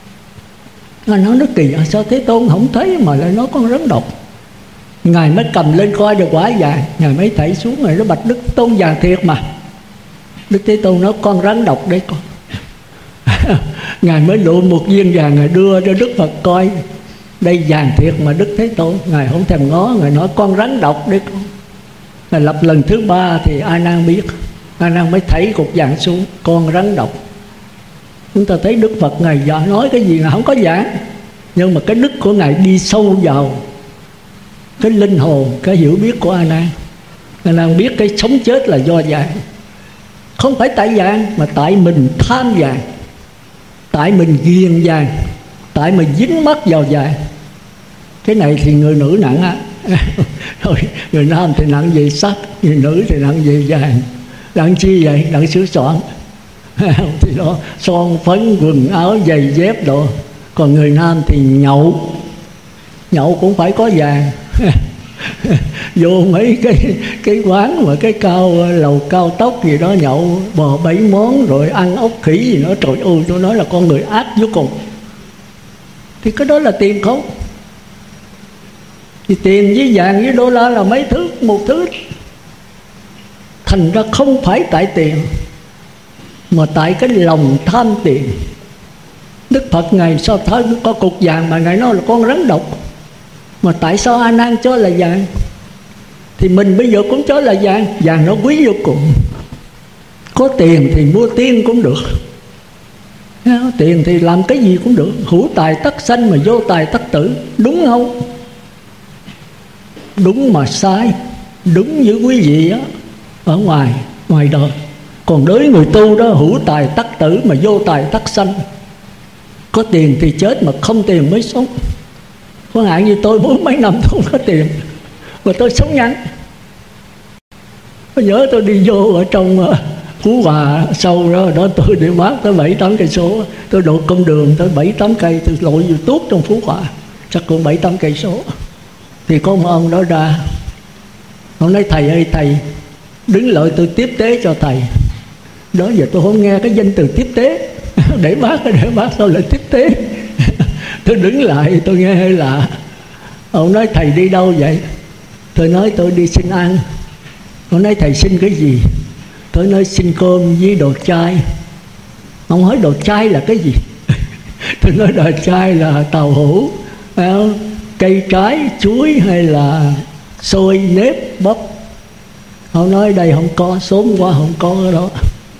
Nó kỳ, sao Thế Tôn không thấy mà lại nói con rắn độc? Ngài mới cầm lên coi được quả vàng. Ngài mới thảy xuống, Ngài nói: bạch Đức Tôn, vàng thiệt mà. Đức Thế Tôn nói: con rắn độc đấy con. Ngài mới lụm một viên vàng, Ngài đưa cho Đức Phật coi: đây vàng thiệt mà Đức Thế Tôn. Ngài không thèm ngó, Ngài nói: con rắn độc đấy con. Ngài lập lần thứ 3 thì A Nan biết. A Nan mới thảy cục vàng xuống: con rắn độc. Chúng ta thấy Đức Phật Ngài nói cái gì Ngài không có giảng, nhưng mà cái đức của Ngài đi sâu vào cái linh hồn, cái hiểu biết của A Nan. A Nan biết cái sống chết là do vàng. Không phải tại vàng, mà tại mình tham vàng, tại mình ghiền vàng, tại mình dính mắc vào vàng. Cái này thì người nữ nặng á. Rồi người nam thì nặng về sắc, người nữ thì nặng về vàng. Nặng chi vậy? Nặng sửa soạn. Thì đó, son phấn, quần áo, giày dép đồ. Còn người nam thì nhậu. Nhậu cũng phải có vàng. Vô mấy cái quán mà cái lầu cao tốc gì đó, nhậu bò 7 món rồi ăn ốc khỉ gì nữa. Trời ơi, tôi nói là con người ác vô cùng. Thì cái đó là tiền không? Thì tiền với vàng với đô la là mấy thứ, một thứ. Thành ra không phải tại tiền, mà tại cái lòng tham tiền. Đức Phật Ngài sao thấy có cục vàng mà Ngài nói là con rắn độc? Mà tại sao A Nan cho là vàng? Thì mình bây giờ cũng cho là vàng. Vàng nó quý vô cùng. Có tiền thì mua tiên cũng được. Tiền thì làm cái gì cũng được. Hữu tài tắc sanh mà vô tài tắc tử. Đúng không? Đúng mà sai. Đúng như quý vị á, ở ngoài đời. Còn đối với người tu đó, hữu tài tắc tử mà vô tài tắc sanh. Có tiền thì chết, mà không tiền mới sống. Có hạn như tôi 40 mấy năm tôi không có tiền, mà tôi sống nhanh. Tôi nhớ tôi đi vô ở trong Phú Hòa sâu đó tôi đi mát tới 7-8 cây số. Tôi độ con đường tới 7-8 cây, tôi lội vô tuốt trong Phú Hòa chắc cũng 7-8 cây số. Thì có một ông đó ra, ông nói thầy ơi thầy, đứng lợi tôi tiếp tế cho thầy. Đó giờ tôi không nghe cái danh từ tiếp tế. Để bác sao lại tiếp tế. Tôi đứng lại tôi nghe hơi lạ. Ông nói thầy đi đâu vậy? Tôi nói tôi đi xin ăn. Ông nói thầy xin cái gì? Tôi nói xin cơm với đồ chay. Ông hỏi đồ chay là cái gì? Tôi nói đồ chay là tàu hũ, cây trái, chuối hay là xôi, nếp, bắp. Ông nói đây không có, sớm quá không có cái đó.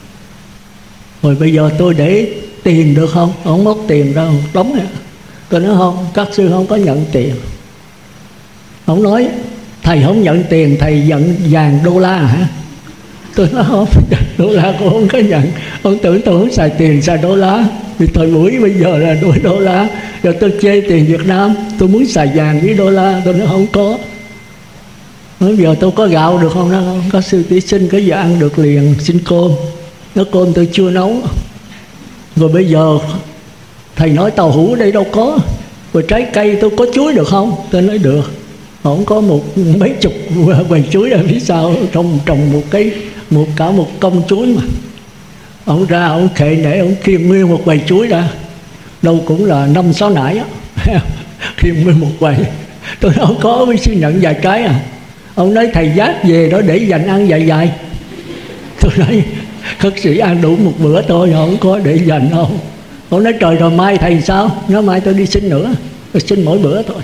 Rồi bây giờ tôi để tiền được không? Ông móc tiền ra một đống này. Tôi nói không, các sư không có nhận tiền. Ông nói thầy không nhận tiền, thầy nhận vàng đô la hả? Tôi nói không, đô la cũng không có nhận. Ông tưởng tôi không xài tiền, xài đô la. Vì thời buổi bây giờ là đổi đô la. Rồi tôi chê tiền Việt Nam, tôi muốn xài vàng với đô la. Tôi nói không có. Bây giờ tôi có gạo được không? Nó không có. Sư tỷ xin cái gì ăn được liền, xin cơm. Nó cơm tôi chưa nấu. Rồi bây giờ thầy nói tàu hũ đây đâu có. Rồi trái cây tôi có chuối được không? Tôi nói được. Không có mấy chục vườn chuối ở phía sau, trồng cả một công chuối mà. Ông ra ông khệ nể, ông khiêng nguyên một bầy chuối ra, đâu cũng là 5-6 nải á. Khiêng nguyên một bầy. Tôi nói không có, mới xin nhận vài trái à. Ông nói thầy vác về đó để dành ăn dài. Tôi nói khất sĩ ăn đủ một bữa thôi, không có để dành đâu. Ông nói trời rồi mai thầy sao? Nói mai tôi đi xin nữa. Tôi xin mỗi bữa thôi.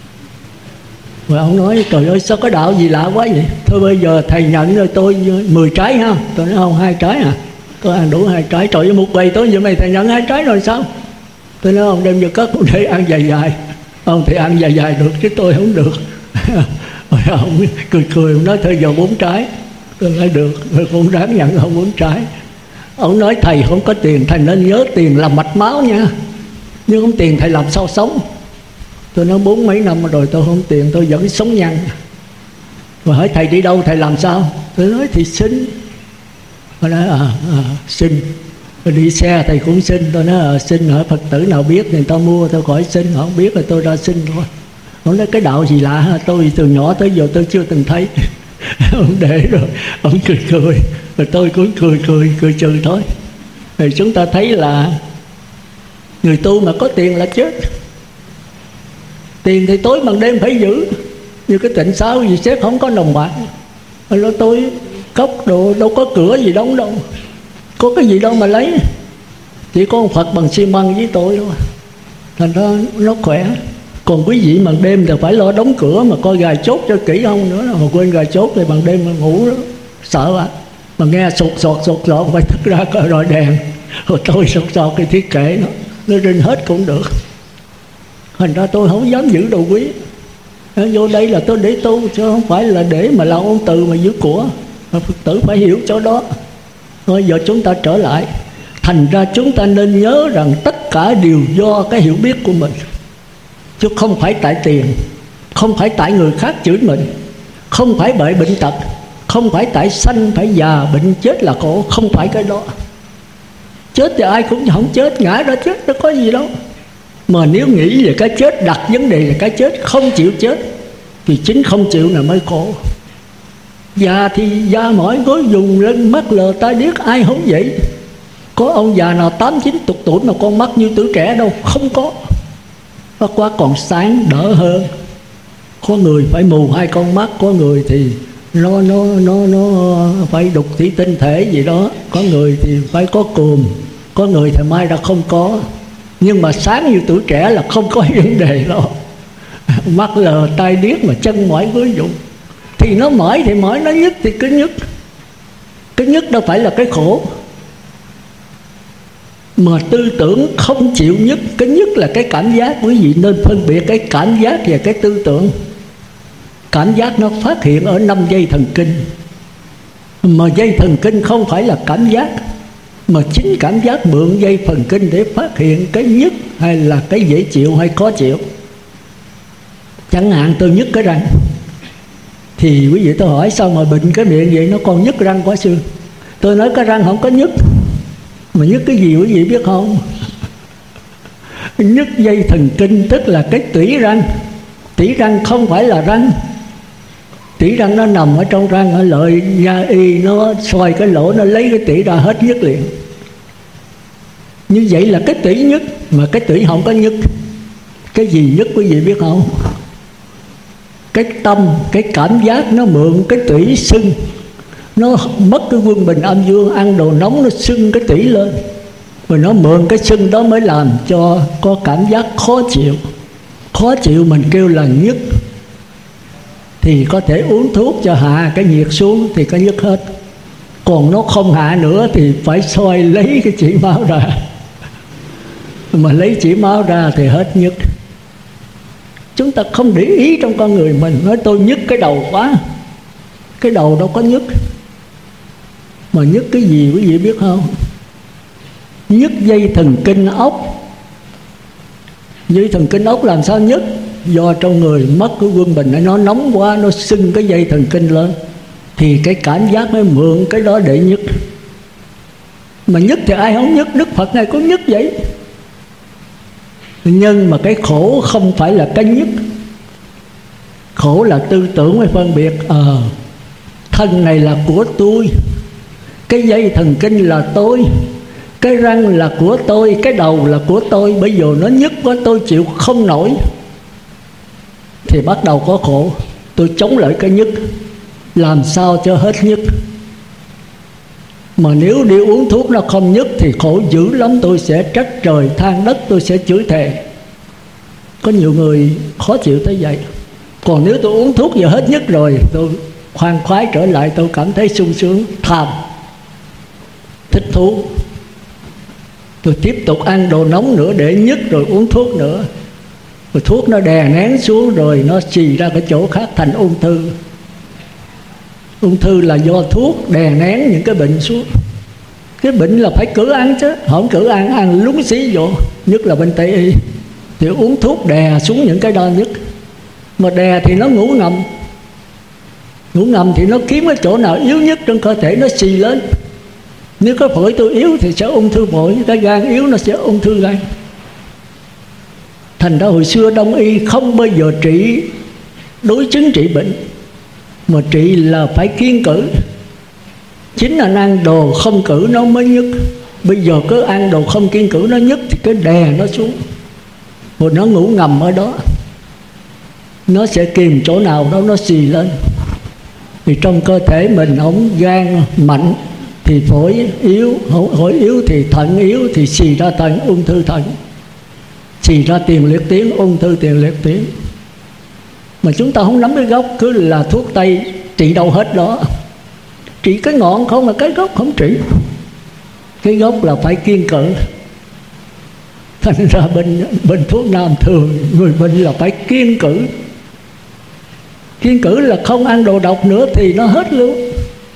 Rồi ông nói trời ơi sao có đạo gì lạ quá vậy? Thôi bây giờ thầy nhận rồi tôi 10 trái ha. Tôi nói không, 2 trái à. Tôi ăn đủ 2 trái. Trời ơi một bầy tối giờ này thầy nhận 2 trái rồi sao? Tôi nói ông đem vô cất để ăn dài. Ông thì ăn dài được chứ tôi không được. Rồi ông cười ông nói thôi giờ 4 trái. Tôi nói được, tôi cũng ráng nhận ông 4 trái. Ông nói thầy không có tiền, thầy nên nhớ tiền là mạch máu nha. Nhưng không tiền thầy làm sao sống? Tôi nói 40 mấy năm rồi tôi không tiền, tôi vẫn sống nhăn. Rồi hỏi thầy đi đâu, thầy làm sao? Tôi nói thì xin. Tôi nói xin. Tôi đi xe thầy cũng xin. Tôi nói xin, hỏi Phật tử nào biết thì người ta mua, tôi khỏi xin. Họ không biết là tôi ra xin thôi. Ông nói cái đạo gì lạ ha, tôi từ nhỏ tới giờ tôi chưa từng thấy. Ông để rồi, ông cười. Rồi tôi cũng cười trừ thôi. Rồi chúng ta thấy là người tu mà có tiền là chết. Tiền thì tối bằng đêm phải giữ. Như cái Tịnh Xá gì xét không có đồng bạc. Rồi nó tôi cốc đồ đâu có cửa gì đóng đâu. Có cái gì đâu mà lấy. Chỉ có ông Phật bằng xi măng với tôi thôi. Thành ra nó khỏe. Còn quý vị bằng đêm thì phải lo đóng cửa mà coi gài chốt cho kỹ không nữa. Mà quên gài chốt thì bằng đêm mà ngủ đó. Sợ ạ. Mà nghe sột soạt phải thức ra coi rồi đèn. Rồi tôi sột soạt cái thiết kệ nó rinh hết cũng được. Thành ra tôi không dám giữ đồ quý. Vô đây là tôi để tu, chứ không phải là để mà làm ôn từ mà giữ của. Phật tử phải hiểu chỗ đó. Thôi giờ chúng ta trở lại. Thành ra chúng ta nên nhớ rằng tất cả đều do cái hiểu biết của mình, chứ không phải tại tiền, không phải tại người khác chửi mình, không phải bởi bệnh tật, không phải tại sanh phải già bệnh chết là khổ. Không phải cái đó. Chết thì ai cũng không chết, ngã ra chết, nó có gì đâu. Mà nếu nghĩ về cái chết, đặt vấn đề là cái chết, không chịu chết, thì chính không chịu là mới khổ. Già thì già mỏi gối dùng lên mắt lờ tai điếc, ai không vậy? Có ông già nào 80-90 tuổi mà con mắt như tuổi trẻ đâu, không có. Bất quá còn sáng đỡ hơn. Có người phải mù 2 con mắt, có người thì nó phải đục thủy tinh thể gì đó, có người thì phải có cùm, có người thì mai ra không có. Nhưng mà sáng như tuổi trẻ là không có vấn đề đâu. Mắt lờ tai điếc mà chân mỏi gối dụng, thì nó mỏi thì mỏi, nó nhức thì cứ nhức. Cái nhức đâu phải là cái khổ. Mà tư tưởng không chịu nhức. Cái nhức là cái cảm giác. Quý vị nên phân biệt cái cảm giác và cái tư tưởng. Cảm giác nó phát hiện ở 5 dây thần kinh. Mà dây thần kinh không phải là cảm giác, mà chính cảm giác mượn dây thần kinh để phát hiện cái nhức hay là cái dễ chịu hay khó chịu. Chẳng hạn tôi nhức cái răng, Thì quý vị, tôi hỏi sao mà bệnh cái miệng vậy, nó còn nhức răng quá xương. Tôi nói cái răng không có nhức, mà nhức cái gì quý vị biết không? Nhức dây thần kinh, tức là cái tủy răng. Tủy răng không phải là răng. Tủy răng nó nằm ở trong răng, ở lợi nha y nó xoay cái lỗ, nó lấy cái tủy ra hết nhức liền. Như vậy là cái tủy nhức, mà cái tủy không có nhức. Cái gì nhức quý vị biết không? Cái tâm, cái cảm giác nó mượn cái tủy sưng. Nó mất cái quân bình âm dương, ăn đồ nóng nó sưng cái tủy lên, rồi nó mượn cái sưng đó mới làm cho có cảm giác khó chịu. Khó chịu mình kêu là nhức. Thì có thể uống thuốc cho hạ cái nhiệt xuống thì có nhức hết. Còn nó không hạ nữa thì phải soi lấy cái chỉ máu ra. Mà lấy chỉ máu ra thì hết nhức. Chúng ta không để ý trong con người mình. Nói tôi nhức cái đầu quá, cái đầu đâu có nhức. Mà nhức cái gì quý vị biết không? Nhức dây thần kinh ốc. Dây thần kinh ốc làm sao nhức? Do trong người mất cái quân bình, nó nóng quá, nó sưng cái dây thần kinh lên, thì cái cảm giác mới mượn cái đó để nhức. Mà nhức thì ai không nhức? Đức Phật Ngài cũng nhức vậy. Nhưng mà cái khổ không phải là cái nhức. Khổ là tư tưởng mới phân biệt. Thân này là của tôi, cái dây thần kinh là tôi, cái răng là của tôi, cái đầu là của tôi. Bây giờ nó nhức quá, tôi chịu không nổi, thì bắt đầu có khổ. Tôi chống lại cái nhức, làm sao cho hết nhức. Mà nếu đi uống thuốc nó không nhức thì khổ dữ lắm. Tôi sẽ trách trời than đất, tôi sẽ chửi thề. Có nhiều người khó chịu tới vậy. Còn nếu tôi uống thuốc giờ hết nhức rồi, tôi khoan khoái trở lại, tôi cảm thấy sung sướng, tham, thích thú. Tôi tiếp tục ăn đồ nóng nữa để nhức, rồi uống thuốc nữa. Rồi thuốc nó đè nén xuống, rồi nó xì ra cái chỗ khác thành ung thư. Ung thư là do thuốc đè nén những cái bệnh xuống. Cái bệnh là phải cử ăn chứ, không cử ăn, ăn lúng xí vô. Nhất là bên Tây y thì uống thuốc đè xuống những cái đo nhức. Mà đè thì nó ngủ ngầm. Ngủ ngầm thì nó kiếm cái chỗ nào yếu nhất trong cơ thể, nó xì lên. Nếu cái phổi tôi yếu thì sẽ ung thư phổi, cái gan yếu nó sẽ ung thư gan. Thành ra hồi xưa Đông y không bao giờ trị đối chứng trị bệnh, mà trị là phải kiêng cử. Chính là ăn đồ không cử nó mới nhức. Bây giờ cứ ăn đồ không kiêng cử nó nhức thì cái đè nó xuống, rồi nó ngủ ngầm ở đó, nó sẽ kìm chỗ nào đó nó xì lên. Thì trong cơ thể mình không gan mạnh thì phổi yếu, phổi yếu thì thận yếu, thì xì ra thận ung thư thận, xì ra tiền liệt tuyến ung thư tiền liệt tuyến. Mà chúng ta không nắm cái gốc, cứ là thuốc tây trị đâu hết đó. Trị cái ngọn không, mà cái gốc không trị. Cái gốc là phải kiêng cử. Thành ra bên thuốc nam thường người bệnh là phải kiêng cử. Kiêng cử là không ăn đồ độc nữa thì nó hết luôn.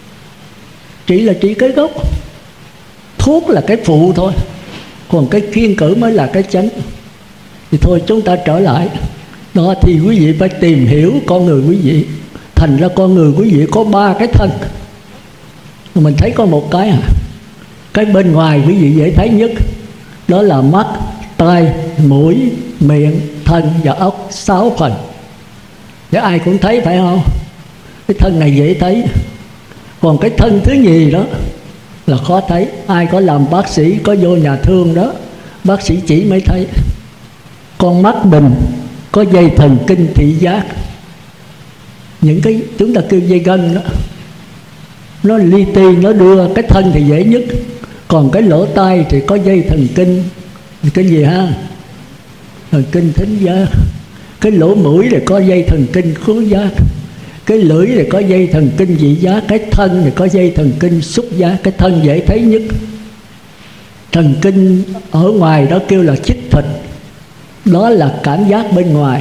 Trị là trị cái gốc, thuốc là cái phụ thôi, còn cái kiêng cử mới là cái chánh. Thì thôi chúng ta trở lại đó, thì quý vị phải tìm hiểu con người quý vị. Thành ra con người quý vị có 3 cái thân, mình thấy có một cái cái bên ngoài quý vị dễ thấy nhất, đó là mắt, tai, mũi, miệng, thân và óc, 6 phần. Để ai cũng thấy phải không? Cái thân này dễ thấy. Còn cái thân thứ nhì đó là khó thấy. Ai có làm bác sĩ, có vô nhà thương đó, bác sĩ chỉ mới thấy. Con mắt mình có dây thần kinh thị giác, những cái chúng ta kêu dây gân đó, nó li ti, nó đưa cái thân thì dễ nhất. Còn cái lỗ tai thì có dây thần kinh, cái gì ha? Thần kinh thính giác. Cái lỗ mũi thì có dây thần kinh khứu giác. Cái lưỡi thì có dây thần kinh vị giác. Cái thân thì có dây thần kinh xúc giác. Cái thân dễ thấy nhất. Thần kinh ở ngoài đó kêu là chích thịt, đó là cảm giác bên ngoài.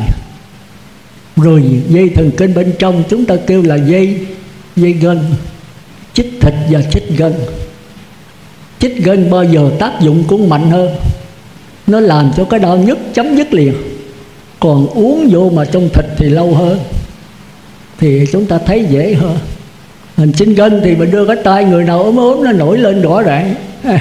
Rồi dây thần kinh bên trong chúng ta kêu là dây gân. Chích thịt và chích gân. Chích gân bao giờ tác dụng cũng mạnh hơn, nó làm cho cái đau nhức chấm dứt liền. Còn uống vô mà trong thịt thì lâu hơn. thì chúng ta thấy dễ hơn. Hình sinh gân thì mình đưa cái tay người nào ốm ốm nó nổi lên rõ ràng.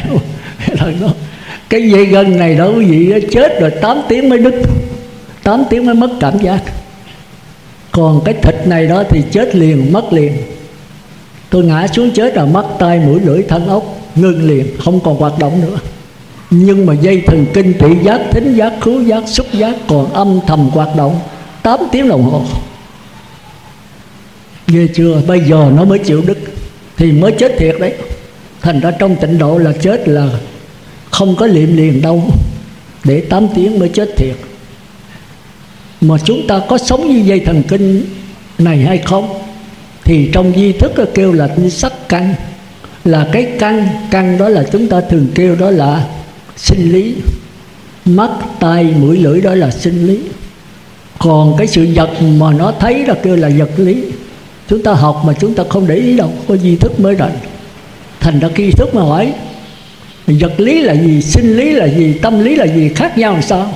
Cái dây gân này đó quý vị, nó chết rồi 8 tiếng mới đứt, 8 tiếng mới mất cảm giác. Còn cái thịt này đó thì chết liền, mất liền. Tôi ngã xuống chết là mắt, tai, mũi, lưỡi, thân, ốc ngưng liền, không còn hoạt động nữa. Nhưng mà dây thần kinh thị giác, thính giác, khứu giác, xúc giác còn âm thầm hoạt động 8 tiếng đồng hồ. Ghê chưa? Bây giờ nó mới chịu đứt thì mới chết thiệt đấy. Thành ra trong tịnh độ là chết là không có liệm liền đâu, để 8 tiếng mới chết thiệt. Mà chúng ta có sống như dây thần kinh này hay không? Thì trong di thức kêu là sắc căn, là cái căn đó là chúng ta thường kêu đó là sinh lý. Mắt, tai, mũi, lưỡi đó là sinh lý. Còn cái sự vật mà nó thấy đó kêu là vật lý. Chúng ta học mà chúng ta không để ý đâu, có di thức mới rành. Thành ra khi thức mà hỏi vật lý là gì, sinh lý là gì, tâm lý là gì, khác nhau làm sao?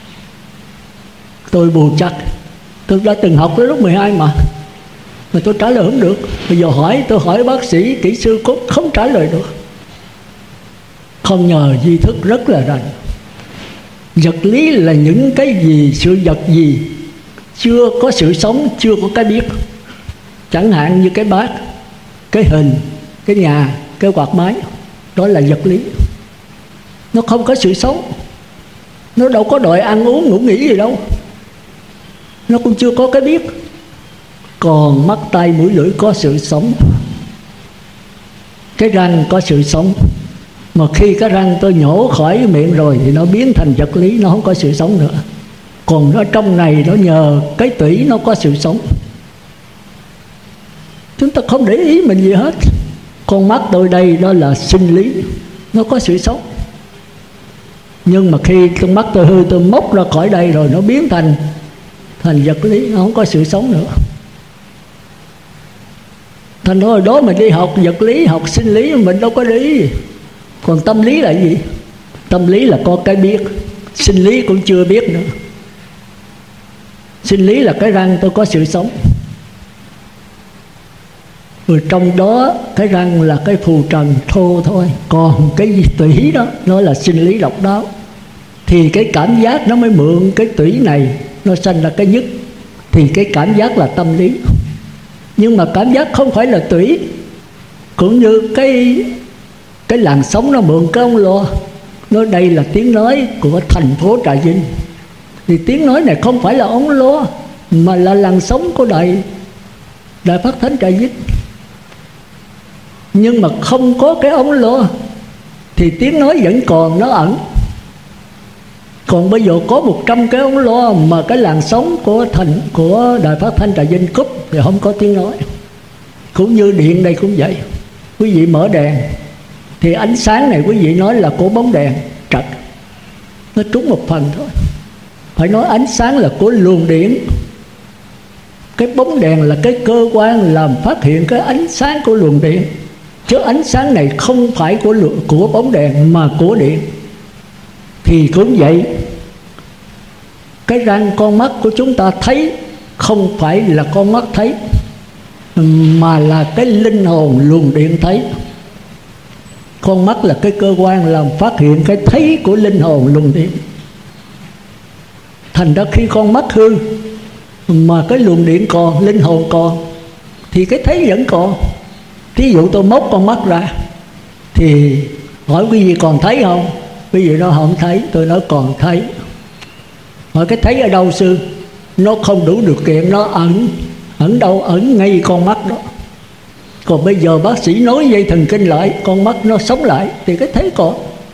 Tôi buồn chắc, tôi đã từng học tới lúc 12 mà tôi trả lời không được. Bây giờ tôi hỏi bác sĩ, kỹ sư cũng không trả lời được. Không nhờ di thức rất là rành. Vật lý là những cái gì, sự vật gì chưa có sự sống, chưa có cái biết. Chẳng hạn như cái bát, cái hình, cái nhà, cái quạt máy, đó là vật lý. Nó không có sự sống, nó đâu có đòi ăn uống ngủ nghỉ gì đâu, nó cũng chưa có cái biết. Còn mắt, tai, mũi, lưỡi có sự sống. Cái răng có sự sống. Mà khi cái răng tôi nhổ khỏi miệng rồi thì nó biến thành vật lý, nó không có sự sống nữa. Còn nó trong này nó nhờ cái tủy nó có sự sống. Chúng ta không để ý mình gì hết. Con mắt tôi đây đó là sinh lý, nó có sự sống. Nhưng mà khi con mắt tôi hư, tôi móc ra khỏi đây rồi nó biến thành vật lý, nó không có sự sống nữa. Thành hồi đó mình đi học vật lý, học sinh lý mình đâu có để ý. Còn tâm lý là gì? Tâm lý là có cái biết, sinh lý cũng chưa biết nữa. Sinh lý là cái răng tôi có sự sống. Rồi trong đó cái răng là cái phù trần thô thôi. Còn cái tủy đó nó là sinh lý độc đáo. Thì cái cảm giác nó mới mượn cái tủy này, nó sanh ra cái nhất. Thì cái cảm giác là tâm lý. Nhưng mà cảm giác không phải là tủy. Cũng như cái làn sóng nó mượn cái ống loa. Nói đây là tiếng nói của thành phố Trà Vinh. Thì tiếng nói này không phải là ống loa, mà là làn sóng của Đài Phát Thánh Trà Vinh. Nhưng mà không có cái ống loa thì tiếng nói vẫn còn, nó ẩn. Còn bây giờ có 100 cái ống loa mà cái làn sóng của Đài Phát Thanh Trà Vinh cúp thì không có tiếng nói. Cũng như điện đây cũng vậy. Quý vị mở đèn thì ánh sáng này quý vị nói là của bóng đèn trật, nó trúng một phần thôi. Phải nói ánh sáng là của luồng điện. Cái bóng đèn là cái cơ quan làm phát hiện cái ánh sáng của luồng điện. Chứ ánh sáng này không phải của bóng đèn mà của điện. Thì cũng vậy, cái răng con mắt của chúng ta thấy không phải là con mắt thấy, mà là cái linh hồn luồng điện thấy. Con mắt là cái cơ quan làm phát hiện cái thấy của linh hồn luồng điện. Thành ra khi con mắt hư mà cái luồng điện còn, linh hồn còn, thì cái thấy vẫn còn. Thí dụ tôi móc con mắt ra thì hỏi quý vị còn thấy không? Quý vị nói không thấy. Tôi nói còn thấy. Hỏi cái thấy ở đâu sư? Nó không đủ điều kiện, nó ẩn đâu? Ẩn ngay con mắt đó. Còn bây giờ bác sĩ nói dây thần kinh lại, con mắt nó sống lại thì cái thấy còn.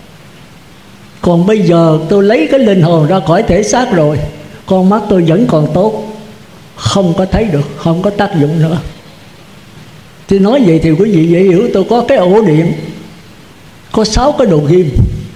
Còn bây giờ tôi lấy cái linh hồn ra khỏi thể xác rồi, con mắt tôi vẫn còn tốt, không có thấy được, không có tác dụng nữa. Thì nói vậy thì quý vị dễ hiểu. Tôi có cái ổ điện, có 6 cái đồ ghim.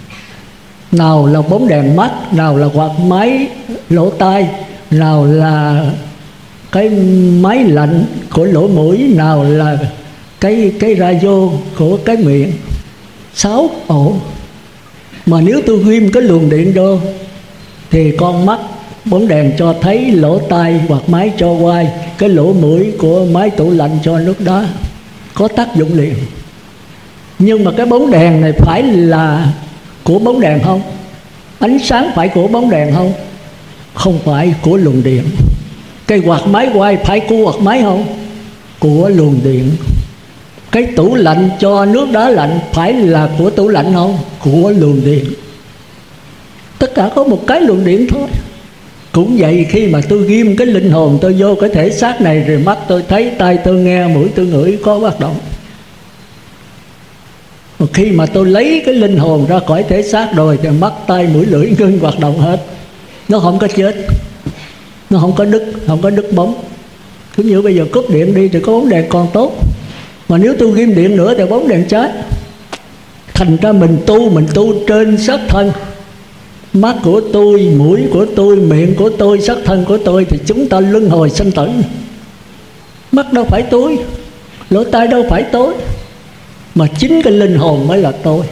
Nào là bóng đèn mắt, nào là quạt máy lỗ tai, nào là cái máy lạnh của lỗ mũi, nào là cái radio của cái miệng. 6 ổ. Mà nếu tôi ghim cái luồng điện vô thì con mắt bóng đèn cho thấy, lỗ tai quạt máy cho quay, cái lỗ mũi của máy tủ lạnh cho nước đá, có tác dụng liền. Nhưng mà cái bóng đèn này phải là của bóng đèn không? Ánh sáng phải của bóng đèn không? Không phải, của luồng điện. Cái quạt máy quay phải của quạt máy không? Của luồng điện. Cái tủ lạnh cho nước đá lạnh phải là của tủ lạnh không? Của luồng điện. Tất cả có một cái luồng điện thôi. Cũng vậy, khi mà tôi ghim cái linh hồn tôi vô cái thể xác này, rồi mắt tôi thấy, tai tôi nghe, mũi tôi ngửi có hoạt động. Mà khi mà tôi lấy cái linh hồn ra khỏi thể xác rồi thì mắt, tai, mũi, lưỡi ngưng hoạt động hết. Nó không có chết, nó không có đứt bóng. Cứ như bây giờ cúp điện đi thì có bóng đèn còn tốt, mà nếu tôi ghim điện nữa thì bóng đèn chết. Thành ra mình tu trên xác thân. Mắt của tôi, mũi của tôi, miệng của tôi, xác thân của tôi, thì chúng ta luân hồi sanh tử. Mắt đâu phải tôi, lỗ tai đâu phải tôi, mà chính cái linh hồn mới là tôi.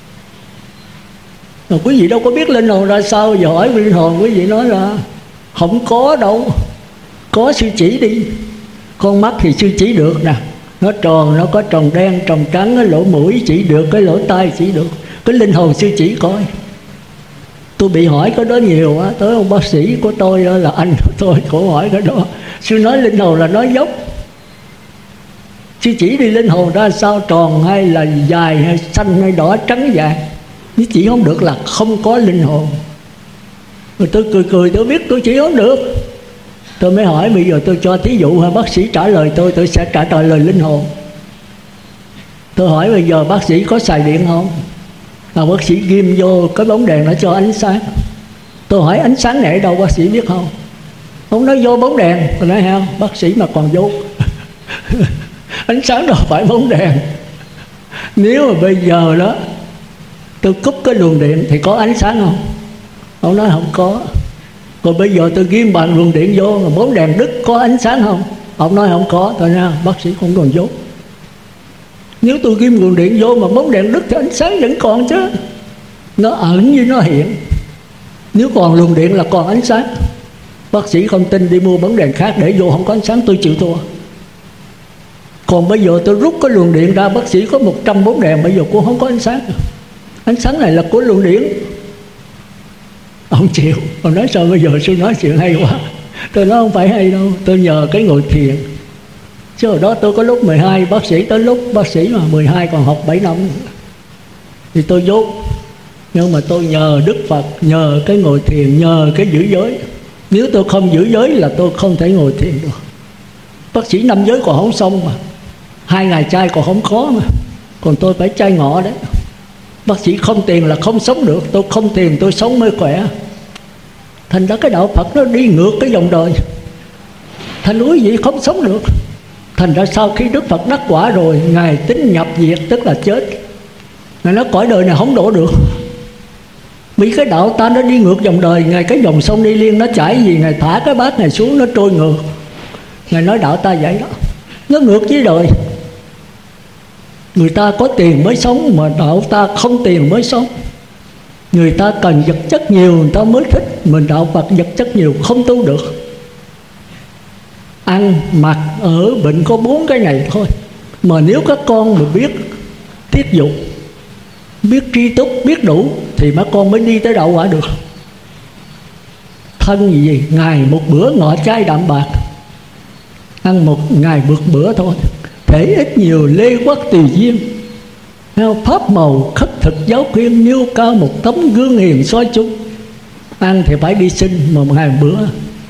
Mà quý vị đâu có biết linh hồn ra sao. Giờ hỏi linh hồn, quý vị nói là không có đâu. Có sư chỉ đi. Con mắt thì sư chỉ được nè, nó tròn, nó có tròn đen, tròn trắng, cái lỗ mũi chỉ được, cái lỗ tai chỉ được. Cái linh hồn sư chỉ coi. Tôi bị hỏi cái đó nhiều á. Tới ông bác sĩ của tôi đó là anh của tôi, cổ hỏi cái đó. Sư nói linh hồn là nói dốc. Sư chỉ đi linh hồn ra sao, tròn hay là dài hay xanh hay đỏ trắng vàng. Nếu chỉ không được là không có linh hồn. Rồi tôi cười tôi biết tôi chỉ không được. Tôi mới hỏi bây giờ tôi cho thí dụ hay bác sĩ trả lời tôi sẽ trả lời linh hồn. Tôi hỏi bây giờ bác sĩ có xài điện không? Là bác sĩ ghim vô cái bóng đèn nó cho ánh sáng. Tôi hỏi ánh sáng này ở đâu, bác sĩ biết không? Ông nói vô bóng đèn. Tôi nói heo, bác sĩ mà còn vô ánh sáng đâu phải bóng đèn. Nếu mà bây giờ đó tôi cúp cái luồng điện thì có ánh sáng không? Ông nói không có. Rồi bây giờ tôi ghim bằng luồng điện vô mà bóng đèn đứt, có ánh sáng không? Ông nói không có. Tôi nói bác sĩ không còn vô. Nếu tôi ghim luồng điện vô mà bóng đèn đứt thì ánh sáng vẫn còn chứ. Nó ẩn như nó hiện. Nếu còn luồng điện là còn ánh sáng. Bác sĩ không tin đi mua bóng đèn khác để vô không có ánh sáng, tôi chịu thua. Còn bây giờ tôi rút cái luồng điện ra, bác sĩ có 100 bóng đèn bây giờ cũng không có ánh sáng. Ánh sáng này là của luồng điện. Ông chịu. Ông nói sao bây giờ sư nói chuyện hay quá. Tôi nói không phải hay đâu, tôi nhờ cái ngồi thiền. Chứ hồi đó tôi có lúc 12 bác sĩ, tới lúc bác sĩ mà 12 còn học 7 năm thì tôi dốt. Nhưng mà tôi nhờ Đức Phật, nhờ cái ngồi thiền, nhờ cái giữ giới. Nếu tôi không giữ giới là tôi không thể ngồi thiền được. Bác sĩ 5 giới còn không xong mà, 2 ngày chay còn không có mà. Còn tôi phải chay ngọ đấy. Bác sĩ không tiền là không sống được. Tôi không tiền tôi sống mới khỏe. Thành ra cái đạo Phật nó đi ngược cái dòng đời. Thành quý vị không sống được. Thành ra sau khi Đức Phật đắc quả rồi, Ngài tính nhập diệt, tức là chết. Ngài nói cõi đời này không đổ được. Vì cái đạo ta nó đi ngược dòng đời. Ngài cái dòng sông Ni Liên nó chảy gì, Ngài thả cái bát này xuống nó trôi ngược. Ngài nói đạo ta vậy đó, nó ngược với đời. Người ta có tiền mới sống, mà đạo ta không tiền mới sống. Người ta cần vật chất nhiều người ta mới thích, mình đạo Phật vật chất nhiều không tu được. Ăn, mặc, ở, bệnh có 4 cái này thôi. Mà nếu các con mà biết tiết dục, biết tri túc, biết đủ thì mấy con mới đi tới đạo quả được. Thân gì ngày một bữa ngọ chay đạm bạc, ăn một ngày vượt bữa thôi. Thể ít nhiều lê quắc tùy duyên, theo pháp màu khất thực giáo khuyên, nêu cao một tấm gương hiền soi chúng. Ăn thì phải đi xin mà một ngày một bữa.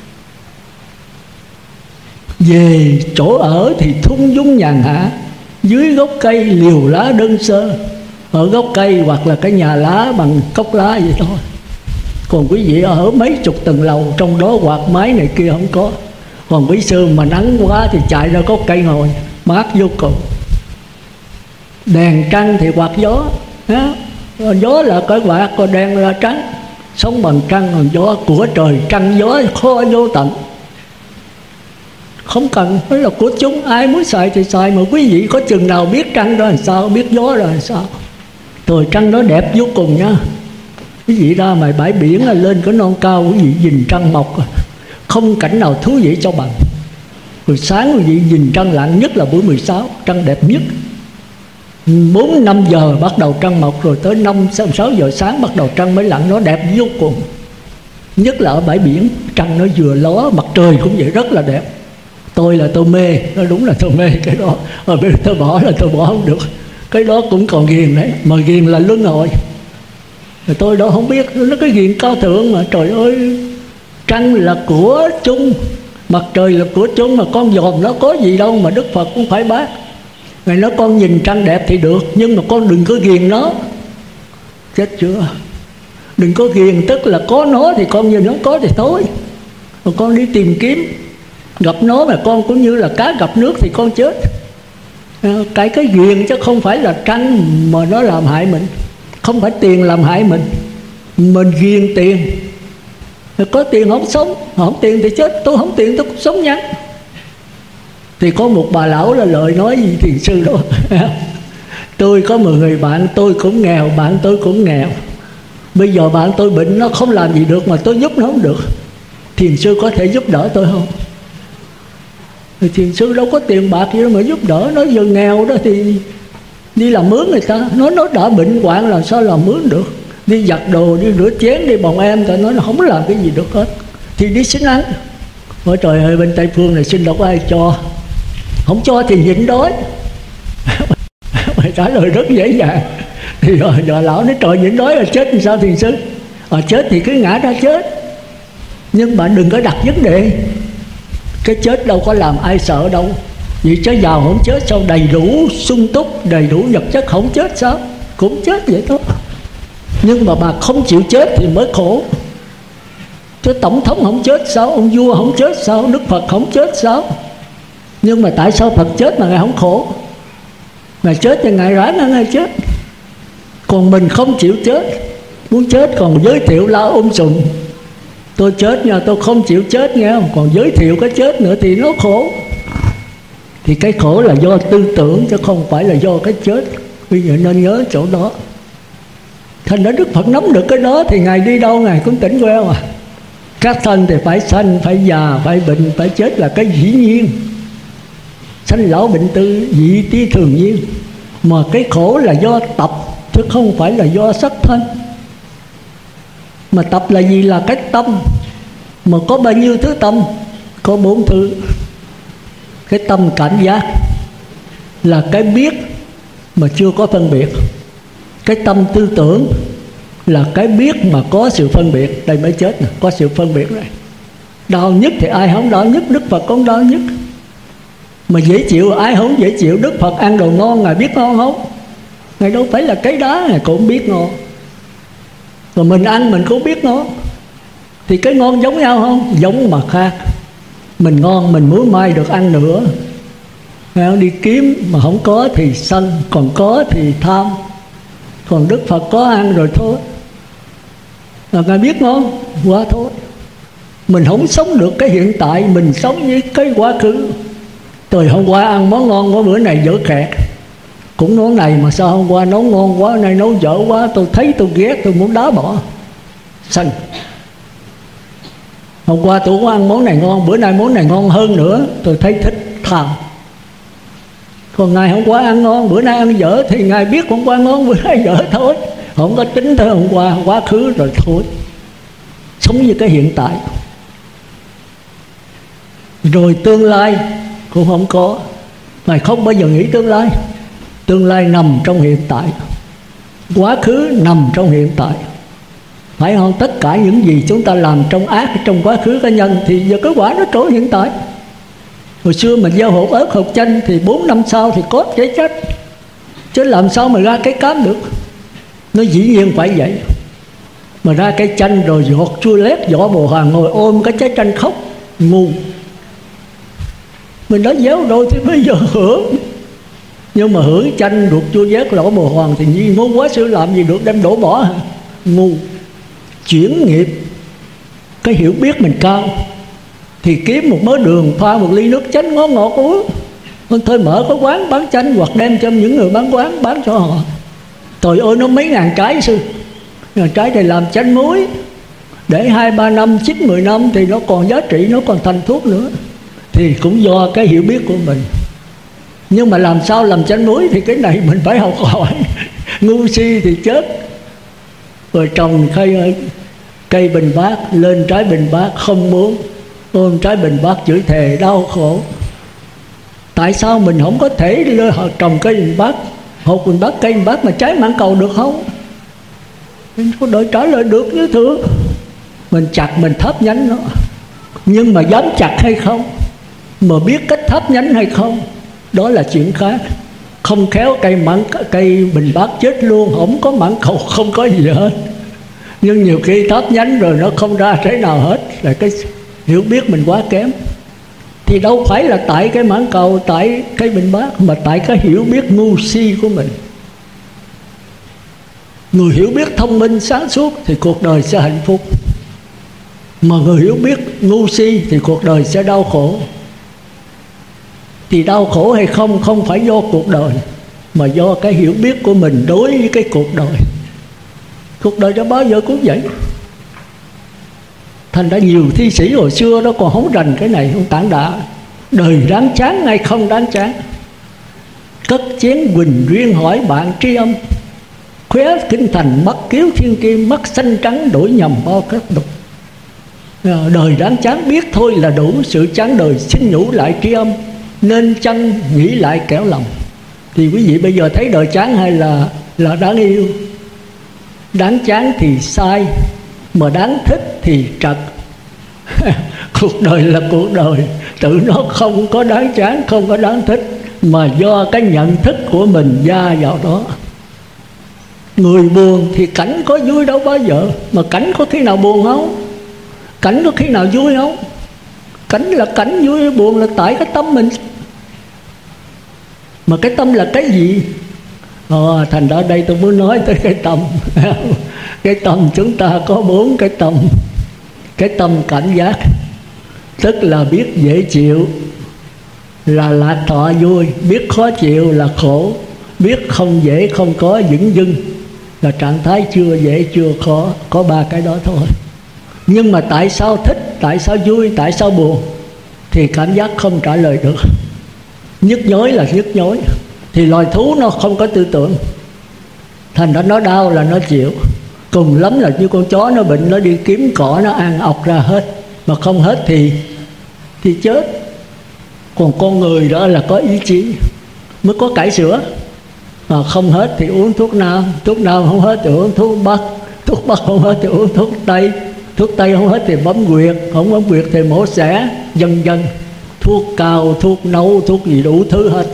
Về chỗ ở thì thung dung nhàn hạ, dưới gốc cây liều lá đơn sơ. Ở gốc cây hoặc là cái nhà lá bằng cốc lá vậy thôi. Còn quý vị ở mấy chục tầng lầu, trong đó quạt máy này kia không có. Còn quý sư mà nắng quá thì chạy ra gốc cây ngồi, mát vô cùng. Đèn trăng thì quạt gió, gió là cái quạt, còn đèn là trắng. Sống bằng trăng, còn gió của trời, trăng gió khó vô tận. Không cần, đó là của chúng, ai muốn xài thì xài. Mà quý vị có chừng nào biết trăng đó làm sao, biết gió rồi làm sao. Trời trăng đó đẹp vô cùng nha. Quý vị ra ngoài bãi biển lên cái non cao, quý vị nhìn trăng mọc, không cảnh nào thú vị cho bằng. Rồi sáng quý vị nhìn trăng lặn, nhất là buổi 16, trăng đẹp nhất. 4-5 giờ bắt đầu trăng mọc, rồi tới 5-6 giờ sáng bắt đầu trăng mới lặn, nó đẹp vô cùng. Nhất là ở bãi biển, trăng nó vừa ló, mặt trời cũng vậy rất là đẹp. Tôi mê, nó đúng là tôi mê cái đó. Rồi bây giờ tôi bỏ là tôi bỏ không được. Cái đó cũng còn ghiền đấy, mà ghiền là luân hồi. Rồi tôi đó không biết, nó cái ghiền cao thượng mà. Trời ơi, trăng là của chung, mặt trời là của chung, mà con dòm nó có gì đâu mà Đức Phật cũng phải bác. Ngài nói con nhìn trăng đẹp thì được, nhưng mà con đừng có ghiền nó. Chết chưa? Đừng có ghiền, tức là có nó thì con nhìn nó có thì thôi. Còn con đi tìm kiếm, gặp nó mà con cũng như là cá gặp nước thì con chết. Cái ghiền chứ không phải là trăng mà nó làm hại mình. Không phải tiền làm hại mình. Mình ghiền tiền. Có tiền không sống, không tiền thì chết. Tôi không tiền tôi cũng sống ngắn. Thì có một bà lão là lời nói gì thiền sư đó. Tôi có một người bạn, tôi cũng nghèo, bạn tôi cũng nghèo. Bây giờ bạn tôi bệnh, nó không làm gì được mà tôi giúp nó không được. Thiền sư có thể giúp đỡ tôi không? Thì thiền sư đâu có tiền bạc gì đâu mà giúp đỡ. Nó giờ nghèo đó thì đi làm mướn người ta. Nó đã bệnh hoạn làm sao làm mướn được. Đi giặt đồ, đi rửa chén, đi bồng em, ta nói nó không làm cái gì được hết. Thì đi xin ăn. Ôi trời ơi, bên Tây Phương này xin đâu có ai cho. Không cho thì nhịn đói. Mày trả lời rất dễ dàng. Thì giờ lão nói trời nhịn đói là chết thì sao thiền sư? Chết thì cứ ngã ra chết. Nhưng bạn đừng có đặt vấn đề. Cái chết đâu có làm ai sợ đâu. Vì chứ giàu không chết sao? Đầy đủ sung túc, đầy đủ vật chất không chết sao? Cũng chết vậy thôi. Nhưng mà bà không chịu chết thì mới khổ. Chứ tổng thống không chết sao? Ông vua không chết sao? Đức Phật không chết sao? Nhưng mà tại sao Phật chết mà Ngài không khổ? Ngài chết thì Ngài ráng Ngài chết. Còn mình không chịu chết, muốn chết còn giới thiệu la sùm. Tôi chết nha, tôi không chịu chết nghe không? Còn giới thiệu cái chết nữa thì nó khổ. Thì cái khổ là do tư tưởng chứ không phải là do cái chết. Bây giờ nên nhớ chỗ đó. Thành ra Đức Phật nắm được cái đó thì Ngài đi đâu Ngài cũng tỉnh queo à. Các thân thì phải sanh, phải già, phải bệnh, phải chết là cái dĩ nhiên. Sanh lão bệnh tử dị tí thường nhiên. Mà cái khổ là do tập chứ không phải là do sắc thân. Mà tập là gì? Là cái tâm. Mà có bao nhiêu thứ tâm? Có 4 thứ. Cái tâm cảnh giác là cái biết mà chưa có phân biệt. Cái tâm tư tưởng là cái biết mà có sự phân biệt. Đây mới chết nè, có sự phân biệt này. Đau nhất thì ai không đau nhất? Đức Phật cũng đau nhất. Mà dễ chịu ai không dễ chịu? Đức Phật ăn đồ ngon Ngài biết ngon không? Ngài đâu phải là cái đá Ngài cũng biết ngon. Rồi mình ăn mình cũng biết ngon. Thì cái ngon giống nhau không? Giống mà khác. Mình ngon mình muốn mai được ăn nữa. Đi kiếm mà không có thì sân, còn có thì tham. Còn Đức Phật có ăn rồi thôi. Ngài biết ngon quá thôi. Mình không sống được cái hiện tại, mình sống với cái quá khứ. Tôi hôm qua ăn món ngon quá, bữa này dở khẹt. Cũng món này mà sao hôm qua nấu ngon quá, nay nấu dở quá, tôi thấy tôi ghét, tôi muốn đá bỏ. Sân. Hôm qua tôi có ăn món này ngon, bữa nay món này ngon hơn nữa, tôi thấy thích, tham. Còn ngày hôm qua ăn ngon, bữa nay ăn dở thì Ngài biết hôm qua ngon, bữa nay dở thôi. Không có tính tới hôm qua, quá khứ rồi thôi. Sống như cái hiện tại. Rồi tương lai cũng không có. Ngài không bao giờ nghĩ tương lai. Tương lai nằm trong hiện tại. Quá khứ nằm trong hiện tại. Phải không? Tất cả những gì chúng ta làm trong ác, trong quá khứ cá nhân thì giờ cái quả nó trổ hiện tại. Hồi xưa mình gieo hột ớt hột chanh thì 4 năm sau thì có cái chết. Chứ làm sao mà ra cái cám được? Nó dĩ nhiên phải vậy. Mà ra cái chanh rồi giọt chua lét vỏ bồ hoàng ngồi ôm cái trái chanh khóc. Ngu. Mình đã gieo rồi thì bây giờ hưởng. Nhưng mà hưởng chanh ruột chua vét lỗ bồ hoàng thì nhi ngôn quá sư làm gì được, đem đổ bỏ hả? Ngu. Chuyển nghiệp. Cái hiểu biết mình cao thì kiếm một mớ đường pha một ly nước chanh ngon ngọt uống. Thôi mở có quán bán chanh hoặc đem cho những người bán quán bán cho họ. Trời ơi nó mấy ngàn cái sư. Trái này làm chanh muối, để 2-3 năm, 9-10 năm thì nó còn giá trị, nó còn thành thuốc nữa. Thì cũng do cái hiểu biết của mình. Nhưng mà làm sao làm chanh muối thì cái này mình phải học hỏi. Ngu si thì chết. Rồi trồng cây bình bát, lên trái bình bát không muốn, ôm trái bình bát chửi thề đau khổ. Tại sao mình không có thể trồng cây bình bát, hột bình bát, cây bình bát mà trái mãng cầu được không? Mình có đợi trả lời được như thưa. Mình chặt mình thắp nhánh nó, nhưng mà dám chặt hay không, mà biết cách thắp nhánh hay không, đó là chuyện khác. Không khéo cây bình bát chết luôn, không có mãng cầu, không có gì hết. Nhưng nhiều khi thắp nhánh rồi nó không ra trái nào hết, là cái hiểu biết mình quá kém. Thì đâu phải là tại cái mãng cầu, tại cái bình bát, mà tại cái hiểu biết ngu si của mình. Người hiểu biết thông minh sáng suốt thì cuộc đời sẽ hạnh phúc, mà người hiểu biết ngu si thì cuộc đời sẽ đau khổ. Thì đau khổ hay không, không phải do cuộc đời, mà do cái hiểu biết của mình đối với cái cuộc đời. Cuộc đời cho bao giờ cũng vậy. Thành ra nhiều thi sĩ hồi xưa đó còn không rành cái này, không tản đạ. Đời đáng chán hay không đáng chán, cất chén quỳnh riêng hỏi bạn tri âm, khóe kinh thành mắt kiếu thiên kim, mắt xanh trắng đổi nhầm bao các đục. Đời đáng chán biết thôi là đủ, sự chán đời xin nhủ lại tri âm, nên chăng nghĩ lại kẻo lòng. Thì quý vị bây giờ thấy đời chán hay là đáng yêu? Đáng chán thì sai, mà đáng thích thì trật. Cuộc đời là cuộc đời, tự nó không có đáng chán, không có đáng thích, mà do cái nhận thức của mình gia vào đó. Người buồn thì cảnh có vui đâu bao giờ, mà cảnh có khi nào buồn không? Cảnh có khi nào vui không? Cảnh là cảnh, vui buồn là tại cái tâm mình. Mà cái tâm là cái gì? Thành ra đây tôi muốn nói tới cái tâm. Cái tâm chúng ta có 4 cái tâm. Cái tâm cảnh giác, tức là biết dễ chịu là lạc thọ vui, biết khó chịu là khổ, biết không dễ không có dửng dưng là trạng thái chưa dễ chưa khó. Có 3 cái đó thôi. Nhưng mà tại sao thích, tại sao vui, tại sao buồn thì cảm giác không trả lời được. Nhức nhối là nhức nhối, thì loài thú nó không có tư tưởng, thành ra nó đau là nó chịu. Cùng lắm là như con chó nó bệnh, nó đi kiếm cỏ nó ăn ọc ra hết, mà không hết thì chết. Còn con người đó là có ý chí mới có cải sữa, mà không hết thì uống thuốc nam, thuốc nam không hết thì uống thuốc bắc, thuốc bắc không hết thì uống thuốc tây, thuốc tây không hết thì bấm huyệt, không bấm huyệt thì mổ xẻ, vân vân. Thuốc cao, thuốc nấu, thuốc gì đủ thứ hết.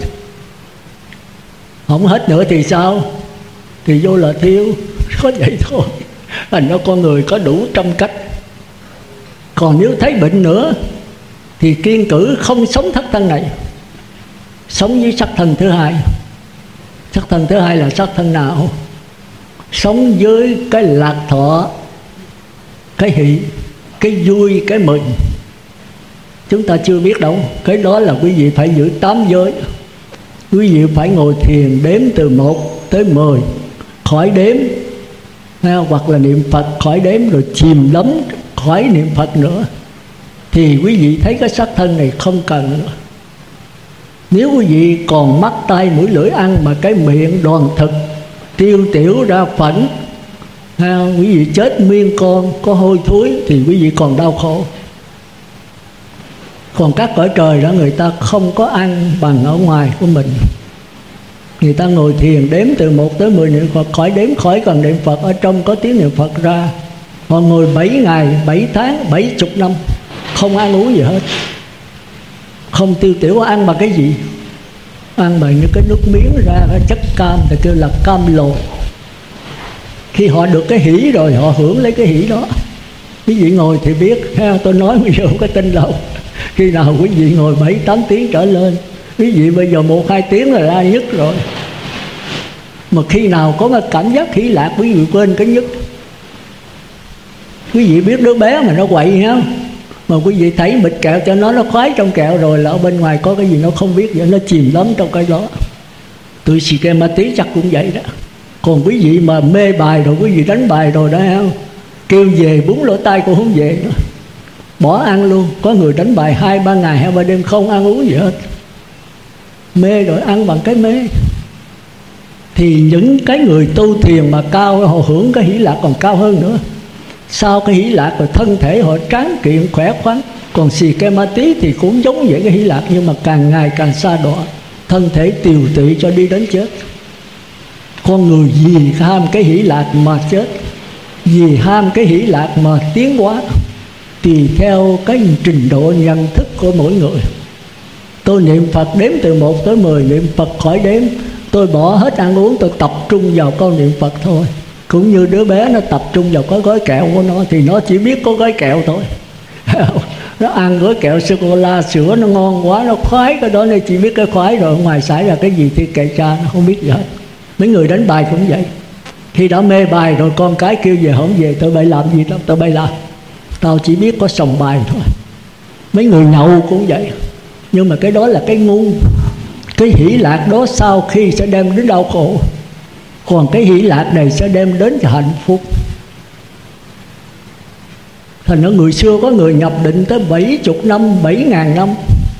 Không hết nữa thì sao? Thì vô là thiếu. Có vậy thôi. Thành ra con người có đủ trăm cách. Còn nếu thấy bệnh nữa thì kiên cử không sống thất thân này, sống với sắc thân thứ hai. Sắc thân thứ hai là sắc thân nào? Sống với cái lạc thọ, cái hỷ, cái vui, cái mừng. Chúng ta chưa biết đâu. Cái đó là quý vị phải giữ 8 giới. Quý vị phải ngồi thiền đếm từ 1 tới 10, khỏi đếm, hoặc là niệm Phật khỏi đếm, rồi chìm đắm khỏi niệm Phật nữa, thì quý vị thấy cái sắc thân này không cần nữa. Nếu quý vị còn mắt tai mũi lưỡi ăn, mà cái miệng đoàn thực tiêu tiểu ra phẫn, quý vị chết nguyên con, có hôi thối, thì quý vị còn đau khổ. Còn các cõi trời đó người ta không có ăn bằng ở ngoài của mình. Người ta ngồi thiền đếm từ 1 tới 10 niệm Phật, khỏi đếm, khỏi cần niệm Phật, ở trong có tiếng niệm Phật ra. Họ ngồi 7 ngày, 7 tháng, 70 năm không ăn uống gì hết, không tiêu tiểu. Ăn bằng cái gì? Ăn bằng những cái nước miếng ra, cái chất cam thì kêu là cam lồ. Khi họ được cái hỷ rồi, họ hưởng lấy cái hỷ đó. Quý vị ngồi thì biết, tôi nói bây giờ không có tin đâu. Khi nào quý vị ngồi 7-8 tiếng trở lên, quý vị bây giờ 1-2 tiếng là ra nhất rồi. Mà khi nào có cái cảm giác hỷ lạc, quý vị quên cái nhất. Quý vị biết đứa bé mà nó quậy ha, mà quý vị thấy bịch kẹo cho nó khoái trong kẹo rồi, là ở bên ngoài có cái gì nó không biết vậy, nó chìm lắm trong cái đó. Tụi xì ke ma tí chắc cũng vậy đó. Còn quý vị mà mê bài rồi, quý vị đánh bài rồi đó không, kêu về búng lỗ tai cũng không về nữa, bỏ ăn luôn. Có người đánh bài 2-3 ngày 2-3 đêm không ăn uống gì hết, mê rồi ăn bằng cái mê. Thì những cái người tu thiền mà cao, họ hưởng cái hỷ lạc còn cao hơn nữa. Sau cái hỷ lạc rồi thân thể họ tráng kiện khỏe khoắn. Còn xì ke ma tí thì cũng giống vậy cái hỷ lạc, nhưng mà càng ngày càng xa đọa, thân thể tiều tụy cho đi đến chết. Con người vì ham cái hỷ lạc mà chết, vì ham cái hỷ lạc mà tiến hóa, tùy theo cái trình độ nhận thức của mỗi người. Tôi niệm Phật đếm từ 1 tới 10, niệm Phật khỏi đếm. Tôi bỏ hết ăn uống, tôi tập trung vào con niệm Phật thôi. Cũng như đứa bé nó tập trung vào cái gói kẹo của nó, thì nó chỉ biết có gói kẹo thôi. Nó ăn gói kẹo sô-cô-la, sữa nó ngon quá, nó khoái cái đó, nó chỉ biết cái khoái rồi. Ngoài xảy ra cái gì thì kệ cha, nó không biết gì hết. Mấy người đánh bài cũng vậy. Khi đã mê bài rồi, con cái kêu về không về, tụi bay làm gì đâu, tụi bay làm, tao chỉ biết có sòng bài thôi. Mấy người nhậu cũng vậy. Nhưng mà cái đó là cái ngu. Cái hỷ lạc đó sau khi sẽ đem đến đau khổ, còn cái hỷ lạc này sẽ đem đến hạnh phúc. Thành ra người xưa có người nhập định tới 70 năm, 7.000 năm.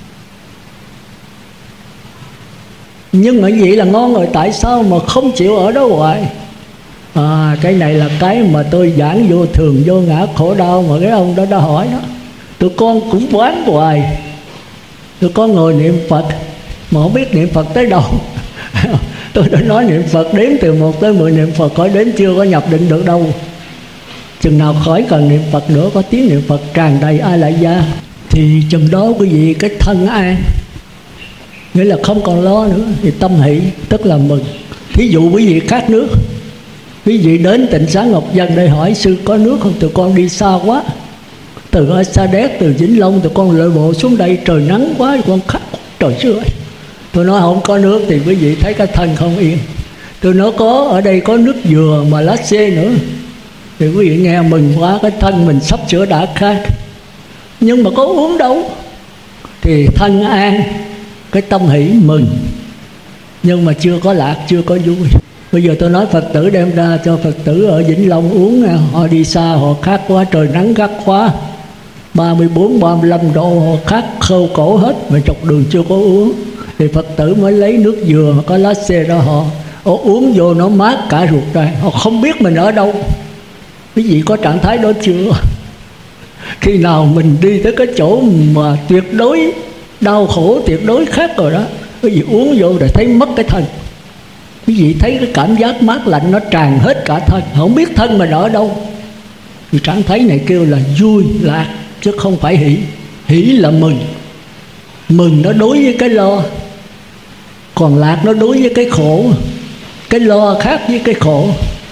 Nhưng mà vậy là ngon rồi, tại sao mà không chịu ở đó hoài? Cái này là cái mà tôi giảng vô thường vô ngã khổ đau mà cái ông đó đã hỏi đó. Tụi con cũng quán hoài, tụi con ngồi niệm Phật mà không biết niệm Phật tới đâu. Tôi đã nói niệm Phật đếm từ 1 tới 10, niệm Phật khỏi đếm chưa có nhập định được đâu. Chừng nào khỏi cần niệm Phật nữa, có tiếng niệm Phật tràn đầy a lại gia, thì chừng đó quý vị cái thân an, nghĩa là không còn lo nữa, thì tâm hỷ tức là mừng. Thí dụ quý vị khát nước, quý vị đến Tịnh Xá Ngọc Dân đây hỏi sư có nước không? Tụi con đi xa quá, từ ở Sa Đéc, từ Vĩnh Long tụi con lội bộ xuống đây, trời nắng quá, tụi con khát trời sư ơi. Tôi nói không có nước thì quý vị thấy cái thân không yên. Tôi nói có, ở đây có nước dừa mà lá xê nữa, thì quý vị nghe mừng quá, cái thân mình sắp sửa đã khát. Nhưng mà có uống đâu, thì thân an, cái tâm hỷ mừng, nhưng mà chưa có lạc, chưa có vui. Bây giờ tôi nói Phật tử đem ra cho Phật tử ở Vĩnh Long uống, họ đi xa, họ khát quá, trời nắng gắt quá, 34-35 độ, họ khát khâu cổ hết, mà chọc đường chưa có uống. Thì Phật tử mới lấy nước dừa mà có lá xê ra, họ uống vô nó mát cả ruột đây. Họ không biết mình ở đâu. Quý vị có trạng thái đó chưa? Khi nào mình đi tới cái chỗ mà tuyệt đối đau khổ, tuyệt đối khác rồi đó, quý vị uống vô rồi thấy mất cái thân. Quý vị thấy cái cảm giác mát lạnh nó tràn hết cả thân, không biết thân mình ở đâu. Thì trạng thái này kêu là vui lạc, chứ không phải hỷ. Hỷ là mừng, mừng nó đối với cái lo, còn lạc nó đối với cái khổ. Cái lo khác với cái khổ.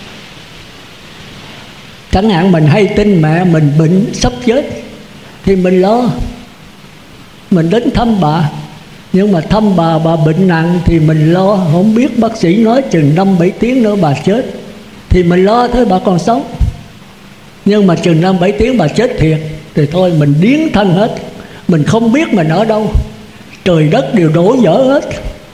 Chẳng hạn mình hay tin mẹ mình bệnh sắp chết thì mình lo, mình đến thăm bà. Nhưng mà thăm bà bệnh nặng thì mình lo, không biết bác sĩ nói chừng 5-7 tiếng nữa bà chết, thì mình lo thôi, bà còn sống. Nhưng mà chừng 5-7 tiếng bà chết thiệt thì thôi mình điếng thân hết, mình không biết mình ở đâu, trời đất đều đổ vỡ hết.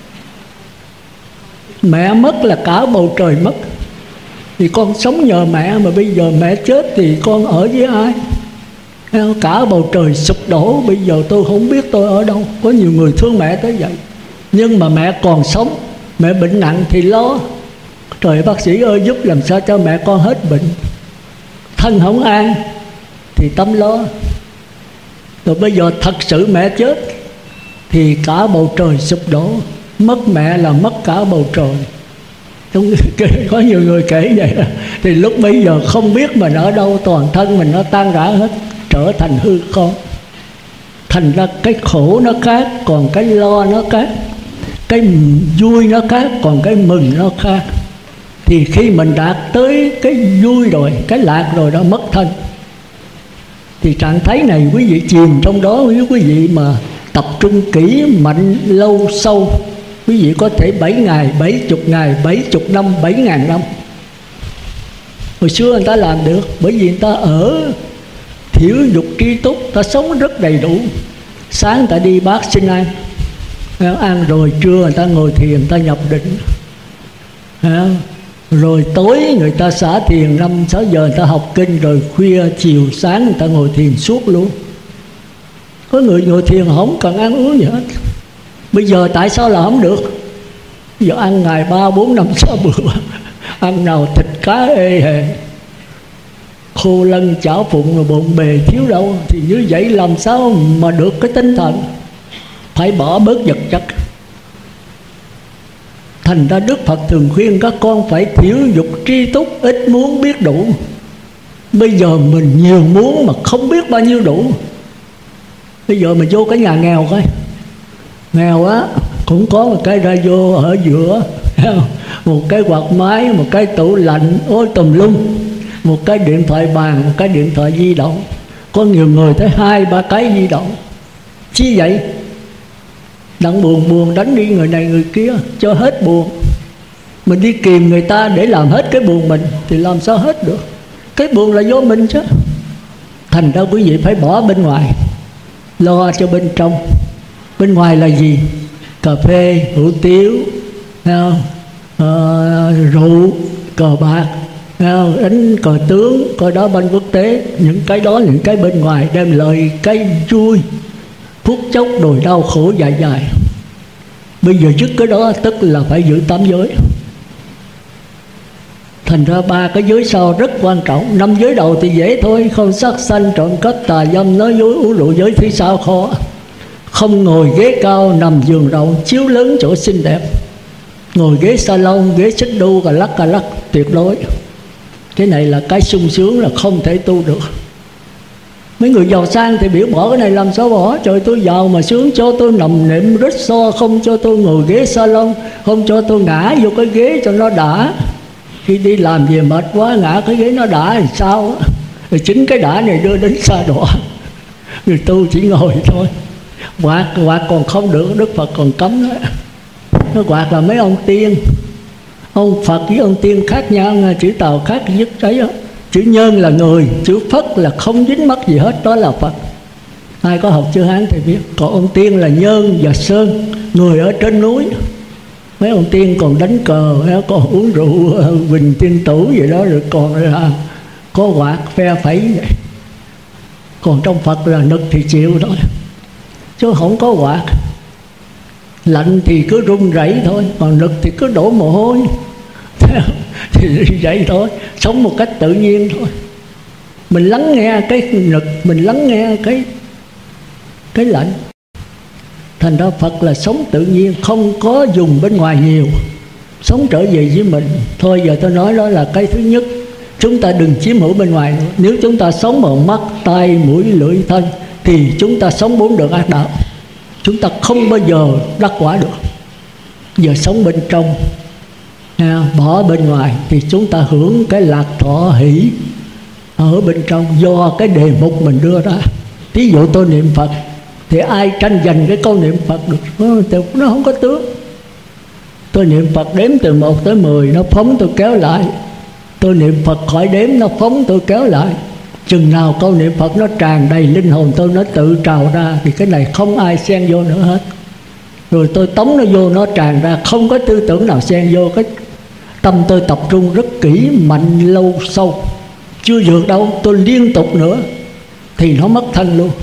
Mẹ mất là cả bầu trời mất, thì con sống nhờ mẹ, mà bây giờ mẹ chết thì con ở với ai? Cả bầu trời sụp đổ, bây giờ tôi không biết tôi ở đâu. Có nhiều người thương mẹ tới vậy. Nhưng mà mẹ còn sống, mẹ bệnh nặng thì lo, trời bác sĩ ơi giúp làm sao cho mẹ con hết bệnh. Thân không an thì tâm lo. Rồi bây giờ thật sự mẹ chết thì cả bầu trời sụp đổ, mất mẹ là mất cả bầu trời. Có nhiều người kể vậy đó. Thì lúc bấy giờ không biết mình ở đâu, toàn thân mình nó tan rã hết, trở thành hư không. Thành ra cái khổ nó khác, còn cái lo nó khác. Cái vui nó khác, còn cái mừng nó khác. Thì khi mình đạt tới cái vui rồi, cái lạc rồi đó, mất thân, thì trạng thái này quý vị chìm trong đó. Nếu quý vị mà tập trung kỹ, mạnh, lâu, sâu, quý vị có thể 7 ngày, 70 ngày, 70 năm, 7.000 năm. Hồi xưa người ta làm được, bởi vì người ta ở thiểu dục tri túc, ta sống rất đầy đủ. Sáng người ta đi bát xin ăn, ăn rồi trưa người ta ngồi thiền, người ta nhập định. Rồi tối người ta xả thiền 5-6 giờ người ta học kinh, rồi khuya chiều sáng người ta ngồi thiền suốt luôn. Có người ngồi thiền không cần ăn uống gì hết. Bây giờ tại sao là không được? Giờ ăn ngày 3, 4, 5, 6 bữa, ăn nào thịt cá ê hề, khô lân chảo phụng rồi bộn bề thiếu đâu. Thì như vậy làm sao mà được cái tinh thần? Phải bỏ bớt vật chất. Thành ra Đức Phật thường khuyên các con phải thiểu dục tri túc, ít muốn biết đủ. Bây giờ mình nhiều muốn mà không biết bao nhiêu đủ. Bây giờ mình vô cái nhà nghèo coi, nghèo á, cũng có một cái radio ở giữa, một cái quạt máy, một cái tủ lạnh, ôi tùm lum, một cái điện thoại bàn, một cái điện thoại di động. Có nhiều người tới 2-3 cái di động. Chi vậy? Đặng buồn đánh đi người này người kia cho hết buồn. Mình đi kìm người ta để làm hết cái buồn mình thì làm sao hết được? Cái buồn là do mình chứ. Thành ra quý vị phải bỏ bên ngoài, lo cho bên trong. Bên ngoài là gì? Cà phê, hủ tiếu, rượu, cờ bạc, đánh cờ tướng, coi đá banh quốc tế. Những cái đó, những cái bên ngoài đem lợi cái vui, phút chốc đồi đau khổ dài dài. Bây giờ dứt cái đó tức là phải giữ 8 giới. Thành ra 3 cái giới sau rất quan trọng. 5 giới đầu thì dễ thôi, không sát sanh, trộm cắp, tà dâm, nói dối, uống rượu. Giới thứ sau khó. Không ngồi ghế cao, nằm giường rộng, chiếu lớn chỗ xinh đẹp, ngồi ghế salon, ghế xích đu, cà lắc, tuyệt đối. Cái này là cái sung sướng là không thể tu được. Mấy người giàu sang thì biểu bỏ cái này làm sao bỏ? Trời, tôi giàu mà sướng, cho tôi nằm nệm rít so, không cho tôi ngồi ghế salon, không cho tôi ngã vô cái ghế cho nó đã. Khi đi làm về mệt quá ngã cái ghế nó đã thì sao? Rồi chính cái đã này đưa đến sa đọa. Người tu chỉ ngồi thôi. Quạt còn không được, Đức Phật còn cấm đó. Nó quạt là mấy ông tiên. Ông Phật với ông tiên khác nhau, chữ Tàu khác nhất đấy đó. Chữ Nhân là người, chữ Phất là không dính mắc gì hết, đó là Phật. Ai có học chữ Hán thì biết. Còn ông tiên là Nhân và Sơn, người ở trên núi. Mấy ông tiên còn đánh cờ, còn uống rượu Bình Tiên Tử vậy đó, rồi còn là có quạt phe phẩy vậy. Còn trong Phật là nực thì chịu thôi, chứ không có quạt. Lạnh thì cứ run rẩy thôi, còn nực thì cứ đổ mồ hôi. Thì vậy thôi, sống một cách tự nhiên thôi. Mình lắng nghe cái nực, mình lắng nghe cái lạnh. Thành ra Phật là sống tự nhiên, không có dùng bên ngoài nhiều, sống trở về với mình. Thôi giờ tôi nói đó là cái thứ nhất. Chúng ta đừng chiếm hữu bên ngoài nữa. Nếu chúng ta sống bằng mắt, tai, mũi, lưỡi, thân thì chúng ta sống 4 đường ác đạo. Chúng ta không bao giờ đắc quả được. Giờ sống bên trong, bỏ bên ngoài thì chúng ta hưởng cái lạc thọ hỷ ở bên trong do cái đề mục mình đưa ra. Ví dụ tôi niệm Phật thì ai tranh giành cái câu niệm Phật được? Nó không có tướng. Tôi niệm Phật đếm từ 1 tới 10, nó phóng tôi kéo lại. Tôi niệm Phật khỏi đếm, nó phóng tôi kéo lại. Chừng nào câu niệm Phật nó tràn đầy linh hồn tôi, nó tự trào ra, thì cái này không ai xen vô nữa hết. Rồi tôi tống nó vô, nó tràn ra, không có tư tưởng nào xen vô. Cái tâm tôi tập trung rất kỹ, mạnh, lâu, sâu. Chưa vượt đâu, tôi liên tục nữa thì nó mất thân luôn.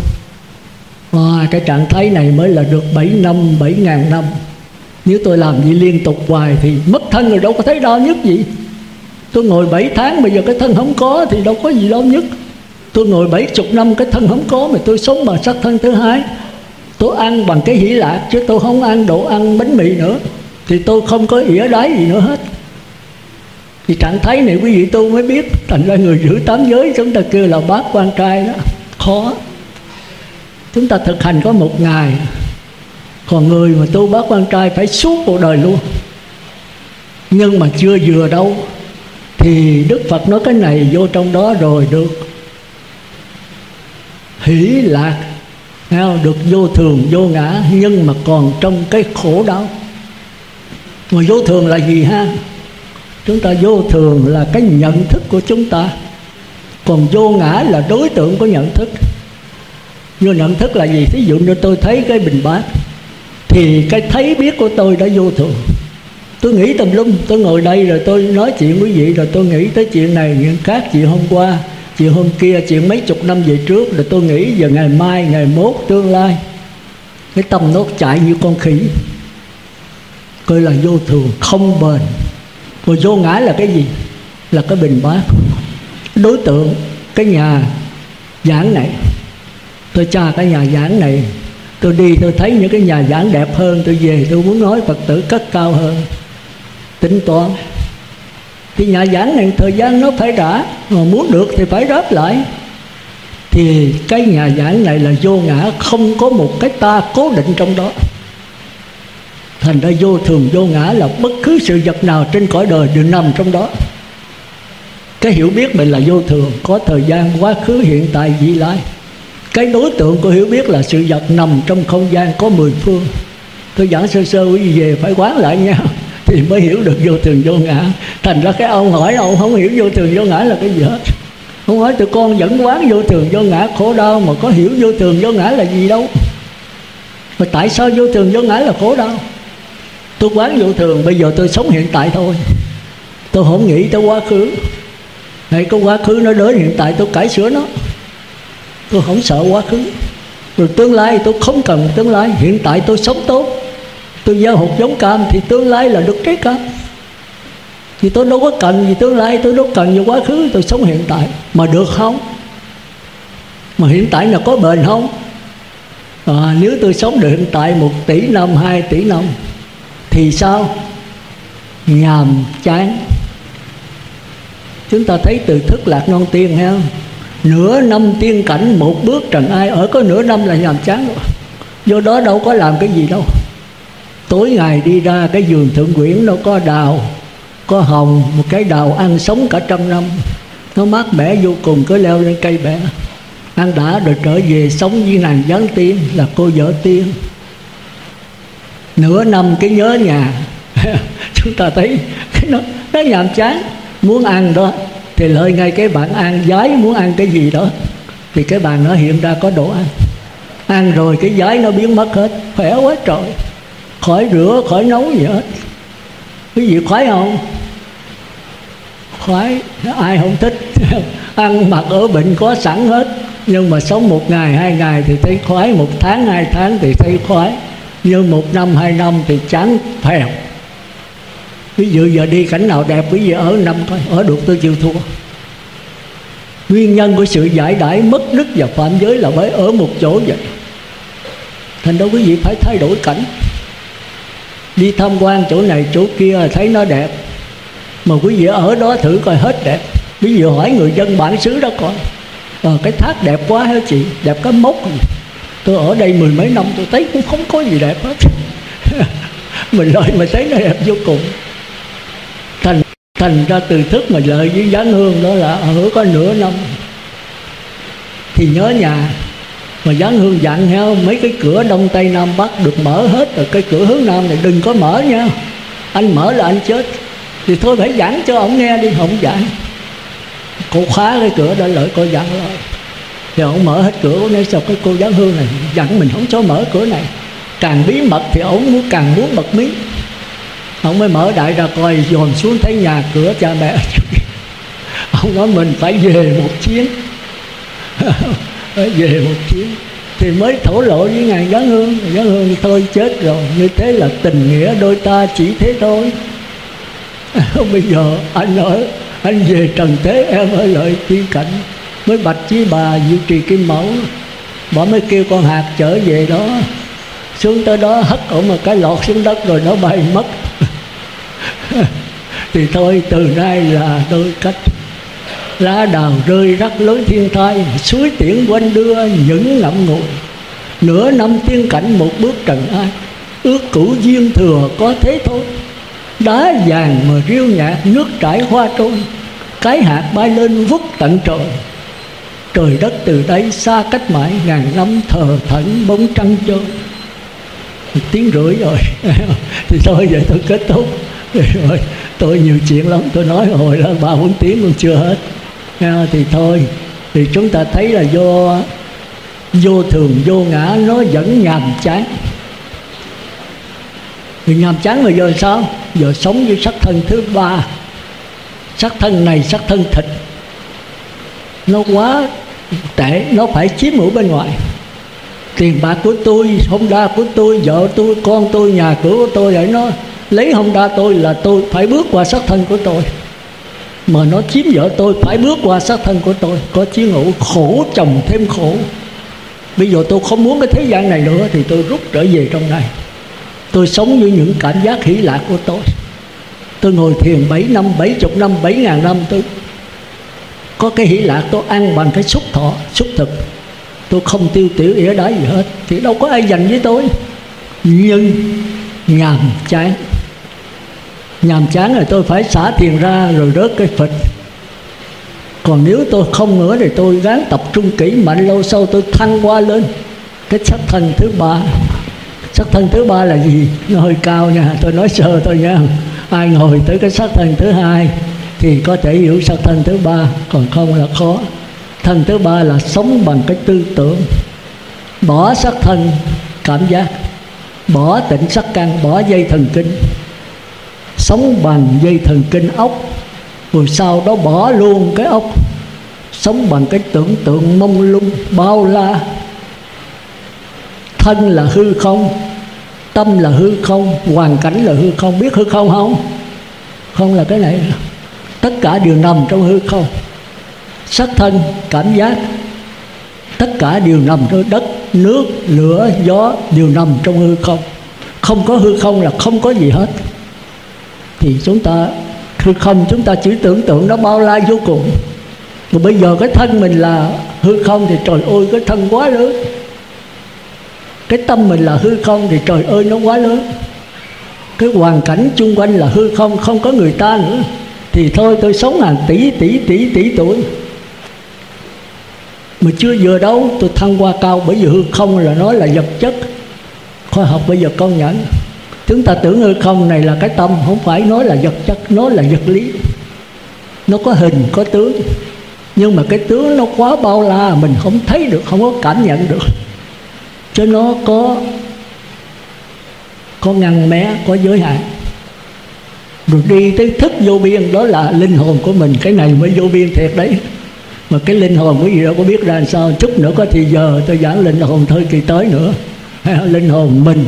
Cái trạng thái này mới là được 7.000 năm. Nếu tôi làm gì liên tục hoài thì mất thân rồi, đâu có thấy đau nhức gì. Tôi ngồi 7 tháng, bây giờ cái thân không có thì đâu có gì đau nhức. Tôi ngồi 70 năm cái thân không có, mà tôi sống bằng sắc thân thứ hai. Tôi ăn bằng cái hỷ lạc, chứ tôi không ăn đồ ăn bánh mì nữa, thì tôi không có ỉa đáy gì nữa hết. Thì trạng thái này quý vị tu mới biết. Thành ra người giữ 8 giới chúng ta kêu là bát quan trai đó, khó. Chúng ta thực hành có 1 ngày. Còn người mà tu bát quan trai phải suốt cuộc đời luôn. Nhưng mà chưa vừa đâu. Thì Đức Phật nói cái này vô trong đó rồi được hỷ lạc, được vô thường vô ngã, nhưng mà còn trong cái khổ đau. Mà vô thường là gì ha? Chúng ta vô thường là cái nhận thức của chúng ta, còn vô ngã là đối tượng của nhận thức. Vô nhận thức là gì? Thí dụ như tôi thấy cái bình bát thì cái thấy biết của tôi đã vô thường. Tôi nghĩ tùm lum. Tôi ngồi đây rồi tôi nói chuyện quý vị, rồi tôi nghĩ tới chuyện này, chuyện khác, chuyện hôm qua, chuyện hôm kia, chuyện mấy chục năm về trước. Rồi tôi nghĩ giờ ngày mai, ngày mốt, tương lai. Cái tâm nó chạy như con khỉ. Coi là vô thường, không bền. Rồi vô ngã là cái gì? Là cái bình bát. Đối tượng cái nhà giảng này, tôi tra cái nhà giảng này, tôi đi tôi thấy những cái nhà giảng đẹp hơn, tôi về tôi muốn nói Phật tử cất cao hơn. Tính toán thì nhà giảng này thời gian nó phải trả, mà muốn được thì phải đáp lại. Thì cái nhà giảng này là vô ngã, không có một cái ta cố định trong đó. Thành ra vô thường vô ngã là bất cứ sự vật nào trên cõi đời đều nằm trong đó. Cái hiểu biết mình là vô thường, có thời gian, quá khứ, hiện tại, vị lai. Cái đối tượng của hiểu biết là sự vật nằm trong không gian có 10 phương. Tôi giảng sơ sơ quý vị về phải quán lại nha, thì mới hiểu được vô thường vô ngã. Thành ra cái ông hỏi ông không hiểu vô thường vô ngã là cái gì hết. Ông hỏi tụi con vẫn quán vô thường vô ngã khổ đau, mà có hiểu vô thường vô ngã là gì đâu. Mà tại sao vô thường vô ngã là khổ đau? Tôi quán vô thường, bây giờ tôi sống hiện tại thôi. Tôi không nghĩ tới quá khứ. Hay có quá khứ nó đến hiện tại tôi cải sửa nó. Tôi không sợ quá khứ. Rồi tương lai tôi không cần tương lai. Hiện tại tôi sống tốt, tôi gieo hột giống cam thì tương lai là được trái cam. Thì tôi đâu có cần gì tương lai, tôi đâu cần gì quá khứ. Tôi sống hiện tại mà được không? Mà hiện tại là có bền không? Nếu tôi sống được hiện tại 1 tỷ năm, 2 tỷ năm thì sao? Nhàm chán. Chúng ta thấy từ Thức Lạc Non Tiên ha, nửa năm tiên cảnh, 1 bước trần ai. Ở có nửa năm là nhàm chán rồi. Do đó đâu có làm cái gì đâu. Tối ngày đi ra cái vườn Thượng Quyển, nó có đào, có hồng. Một cái đào ăn sống cả 100 năm, nó mát mẻ vô cùng, cứ leo lên cây bẻ ăn đã, rồi trở về sống với nàng Giáng Tiên là cô vợ tiên. Nửa năm cái nhớ nhà. Chúng ta thấy nó nhàm chán. Muốn ăn đó thì lợi ngay cái bàn ăn. Giái muốn ăn cái gì đó thì cái bàn nó hiện ra có đồ ăn. Ăn rồi cái giái nó biến mất hết. Khỏe quá trời, khỏi rửa, khỏi nấu gì hết. Cái gì khoái không? Khoái. Ai không thích. Ăn mặc ở bệnh có sẵn hết. Nhưng mà sống 1 ngày 2 ngày thì thấy khoái, 1 tháng 2 tháng thì thấy khoái. Nhưng 1 năm 2 năm thì chán phèo. Ví dụ giờ đi cảnh nào đẹp, quý vị ở năm coi, ở được tôi chịu thua. Nguyên nhân của sự giải đãi mất đức và phạm giới là bởi ở một chỗ vậy. Thành đâu quý vị phải thay đổi cảnh. Đi tham quan chỗ này chỗ kia thấy nó đẹp, mà quý vị ở đó thử coi hết đẹp. Quý vị hỏi người dân bản xứ đó coi, cái thác đẹp quá hả chị, đẹp cái mốc. Tôi ở đây 10 mấy năm tôi thấy cũng không có gì đẹp hết. Mình lợi mà thấy nó đẹp vô cùng. Thành ra từ Thức mà lợi với Giáng Hương đó là ở có nửa năm thì nhớ nhà. Mà Giáng Hương dặn theo mấy cái cửa Đông Tây Nam Bắc được mở hết rồi, cái cửa hướng Nam này đừng có mở nha, anh mở là anh chết. Thì thôi phải giảng cho ông nghe đi, không giảng. Cô khóa cái cửa đó lợi cô dặn lại. Thì ông mở hết cửa, nói sao cái cô Giáng Hương này dặn mình không cho mở cửa này. Càng bí mật thì ông càng muốn bật mí. Ông mới mở đại ra coi, dồn xuống thấy nhà cửa cha mẹ. Ông nói mình phải về một chuyến. Phải về một chuyến thì mới thổ lộ với ngài Giáng Hương. Giáng Hương thôi chết rồi, như thế là tình nghĩa đôi ta chỉ thế thôi. Bây giờ anh nói anh về trần thế, em ở lại tiên cảnh. Mới bạch với bà Diệu Trì Kim Mẫu, bà mới kêu con hạt trở về đó. Xuống tới đó hất ổng một cái lọt xuống đất rồi nó bay mất. Thì thôi từ nay là đôi cách. Lá đào rơi rắc lối thiên thai, suối tiễn quanh đưa những ngậm ngùi. Nửa năm tiên cảnh 1 bước trần ai, ước cũ duyên thừa có thế thôi. Đá vàng mà riêu nhạc, nước trải hoa trôi. Cái hạt bay lên vút tận trời. Trời đất từ đây xa cách mãi, ngàn năm thờ thẫn bóng trăng trôi. 1 tiếng rưỡi rồi. Thì thôi vậy tôi kết thúc. Rồi tôi nhiều chuyện lắm, tôi nói hồi đó 3-4 tiếng còn chưa hết. Thì thôi, thì chúng ta thấy là do vô thường vô ngã nó vẫn nhàm chán. Thì nhàm chán rồi giờ sao? Giờ sống với sắc thân thứ ba. Sắc thân này, sắc thân thịt, nó quá tệ, nó phải chiếm hữu bên ngoài. Tiền bạc của tôi, Honda của tôi, vợ tôi, con tôi, nhà cửa của tôi, để nó lấy Honda tôi là tôi phải bước qua sắc thân của tôi. Mà nó chiếm vợ tôi phải bước qua sắc thân của tôi. Có chiếm hữu, khổ chồng thêm khổ. Bây giờ tôi không muốn cái thế gian này nữa thì tôi rút trở về trong này. Tôi sống với những cảm giác hỷ lạc của tôi. Tôi ngồi thiền 7 năm, 70 năm, 7.000 năm, tôi có cái hỷ lạc, tôi ăn bằng cái xúc thọ, xúc thực. Tôi không tiêu tiểu ỉa đái gì hết. Thì đâu có ai giành với tôi. Nhưng nhàm chán. Nhàm chán rồi tôi phải xả thiền ra rồi rớt cái phịch. Còn nếu tôi không nữa thì tôi gắng tập trung kỹ mạnh, lâu sâu tôi thăng qua lên cái sắc thân thứ ba. Sắc thân thứ ba là gì? Nó hơi cao nha, tôi nói sơ thôi nha. Ai ngồi tới cái sắc thân thứ hai thì có thể hiểu sắc thân thứ ba, còn không là khó. Thân thứ ba là sống bằng cái tư tưởng, bỏ sắc thân cảm giác, bỏ tịnh sắc căn, bỏ dây thần kinh, sống bằng dây thần kinh ốc, rồi sau đó bỏ luôn cái ốc, sống bằng cái tưởng tượng mông lung bao la. Thân là hư không, tâm là hư không, hoàn cảnh là hư không. Biết hư không không? Không là cái này, tất cả đều nằm trong hư không. Sắc thân, cảm giác, tất cả đều nằm trong đất, nước, lửa, gió, đều nằm trong hư không. Không có hư không là không có gì hết. Thì chúng ta hư không, chúng ta chỉ tưởng tượng nó bao la vô cùng. Rồi bây giờ cái thân mình là hư không thì trời ơi cái thân quá lớn. Cái tâm mình là hư không thì trời ơi nó quá lớn. Cái hoàn cảnh chung quanh là hư không, không có người ta nữa. Thì thôi tôi sống hàng tỷ tuổi mà chưa vừa đâu, tôi thăng qua cao. Bởi vì hư không là nói là vật chất. Khoa học bây giờ công nhận. Chúng ta tưởng hư không này là cái tâm, không phải nói là vật chất, nó là vật lý. Nó có hình, có tướng. Nhưng mà cái tướng nó quá bao la, mình không thấy được, không có cảm nhận được. Chứ nó có ngăn mé, có giới hạn. Rồi đi tới thức vô biên, đó là linh hồn của mình. Cái này mới vô biên thiệt đấy. Mà cái linh hồn quý vị đâu có biết ra làm sao. Chút nữa có thì giờ tôi giảng linh hồn thời kỳ tới nữa. Linh hồn mình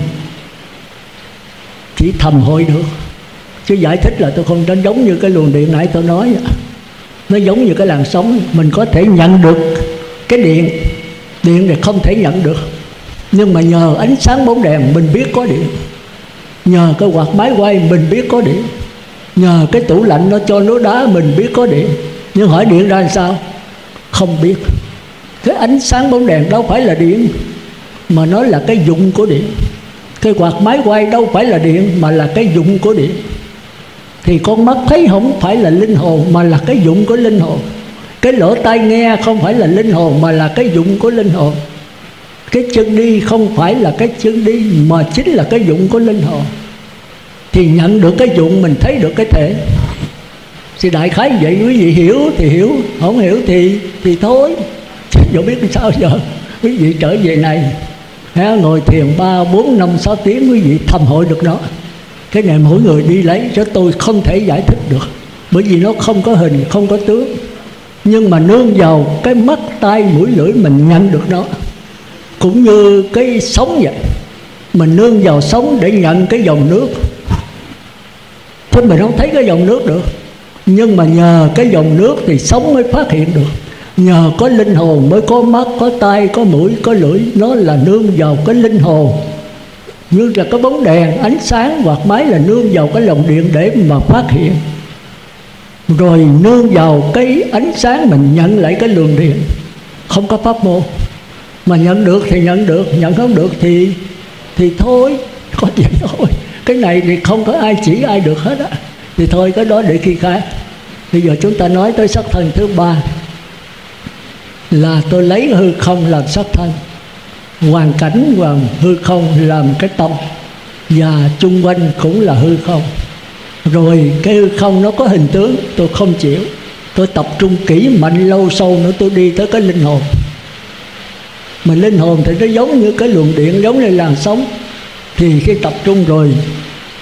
chỉ thầm hội được. Chứ giải thích là tôi không đến, giống như cái luồng điện nãy tôi nói. Nó giống như cái làn sóng. Mình có thể nhận được cái điện. Điện này không thể nhận được. Nhưng mà nhờ ánh sáng bóng đèn mình biết có điện. Nhờ cái quạt máy quay mình biết có điện. Nhờ cái tủ lạnh nó cho nước đá mình biết có điện. Nhưng hỏi điện ra làm sao? Không biết. Cái ánh sáng bóng đèn đâu phải là điện, mà nó là cái dụng của điện. Cái quạt máy quay đâu phải là điện, mà là cái dụng của điện. Thì con mắt thấy không phải là linh hồn, mà là cái dụng của linh hồn. Cái lỗ tai nghe không phải là linh hồn, mà là cái dụng của linh hồn. Cái chân đi không phải là cái chân đi, mà chính là cái dụng của linh hồn. Thì nhận được cái dụng mình thấy được cái thể. Thì đại khái vậy, quý vị hiểu thì hiểu, không hiểu thì thôi. Chứ đâu biết sao giờ. Quý vị trở về này ngồi thiền 3, 4, 5, 6 tiếng quý vị thầm hội được nó. Cái này mỗi người đi lấy, chứ tôi không thể giải thích được. Bởi vì nó không có hình, không có tướng. Nhưng mà nương vào cái mắt, tai, mũi, lưỡi mình nhận được nó. Cũng như cái sóng vậy. Mình nương vào sóng để nhận cái dòng nước. Chứ mình không thấy cái dòng nước được. Nhưng mà nhờ cái dòng nước thì sóng mới phát hiện được. Nhờ có linh hồn mới có mắt, có tai, có mũi, có lưỡi. Nó là nương vào cái linh hồn. Như là cái bóng đèn, ánh sáng, quạt máy là nương vào cái lồng điện để mà phát hiện. Rồi nương vào cái ánh sáng mình nhận lại cái luồng điện. Không có pháp môn. Mà nhận được thì nhận được, nhận không được thì thôi. Có vậy thôi. Cái này thì không có ai chỉ ai được hết á. Thì thôi cái đó để khi khác. Bây giờ chúng ta nói tới sắc thân thứ ba. Là tôi lấy hư không làm sắc thân, hoàn cảnh và hư không làm cái tâm, và chung quanh cũng là hư không. Rồi cái hư không nó có hình tướng, tôi không chịu. Tôi tập trung kỹ mạnh lâu sâu nữa, tôi đi tới cái linh hồn. Mà linh hồn thì nó giống như cái luồng điện, giống như làn sóng. Thì khi tập trung rồi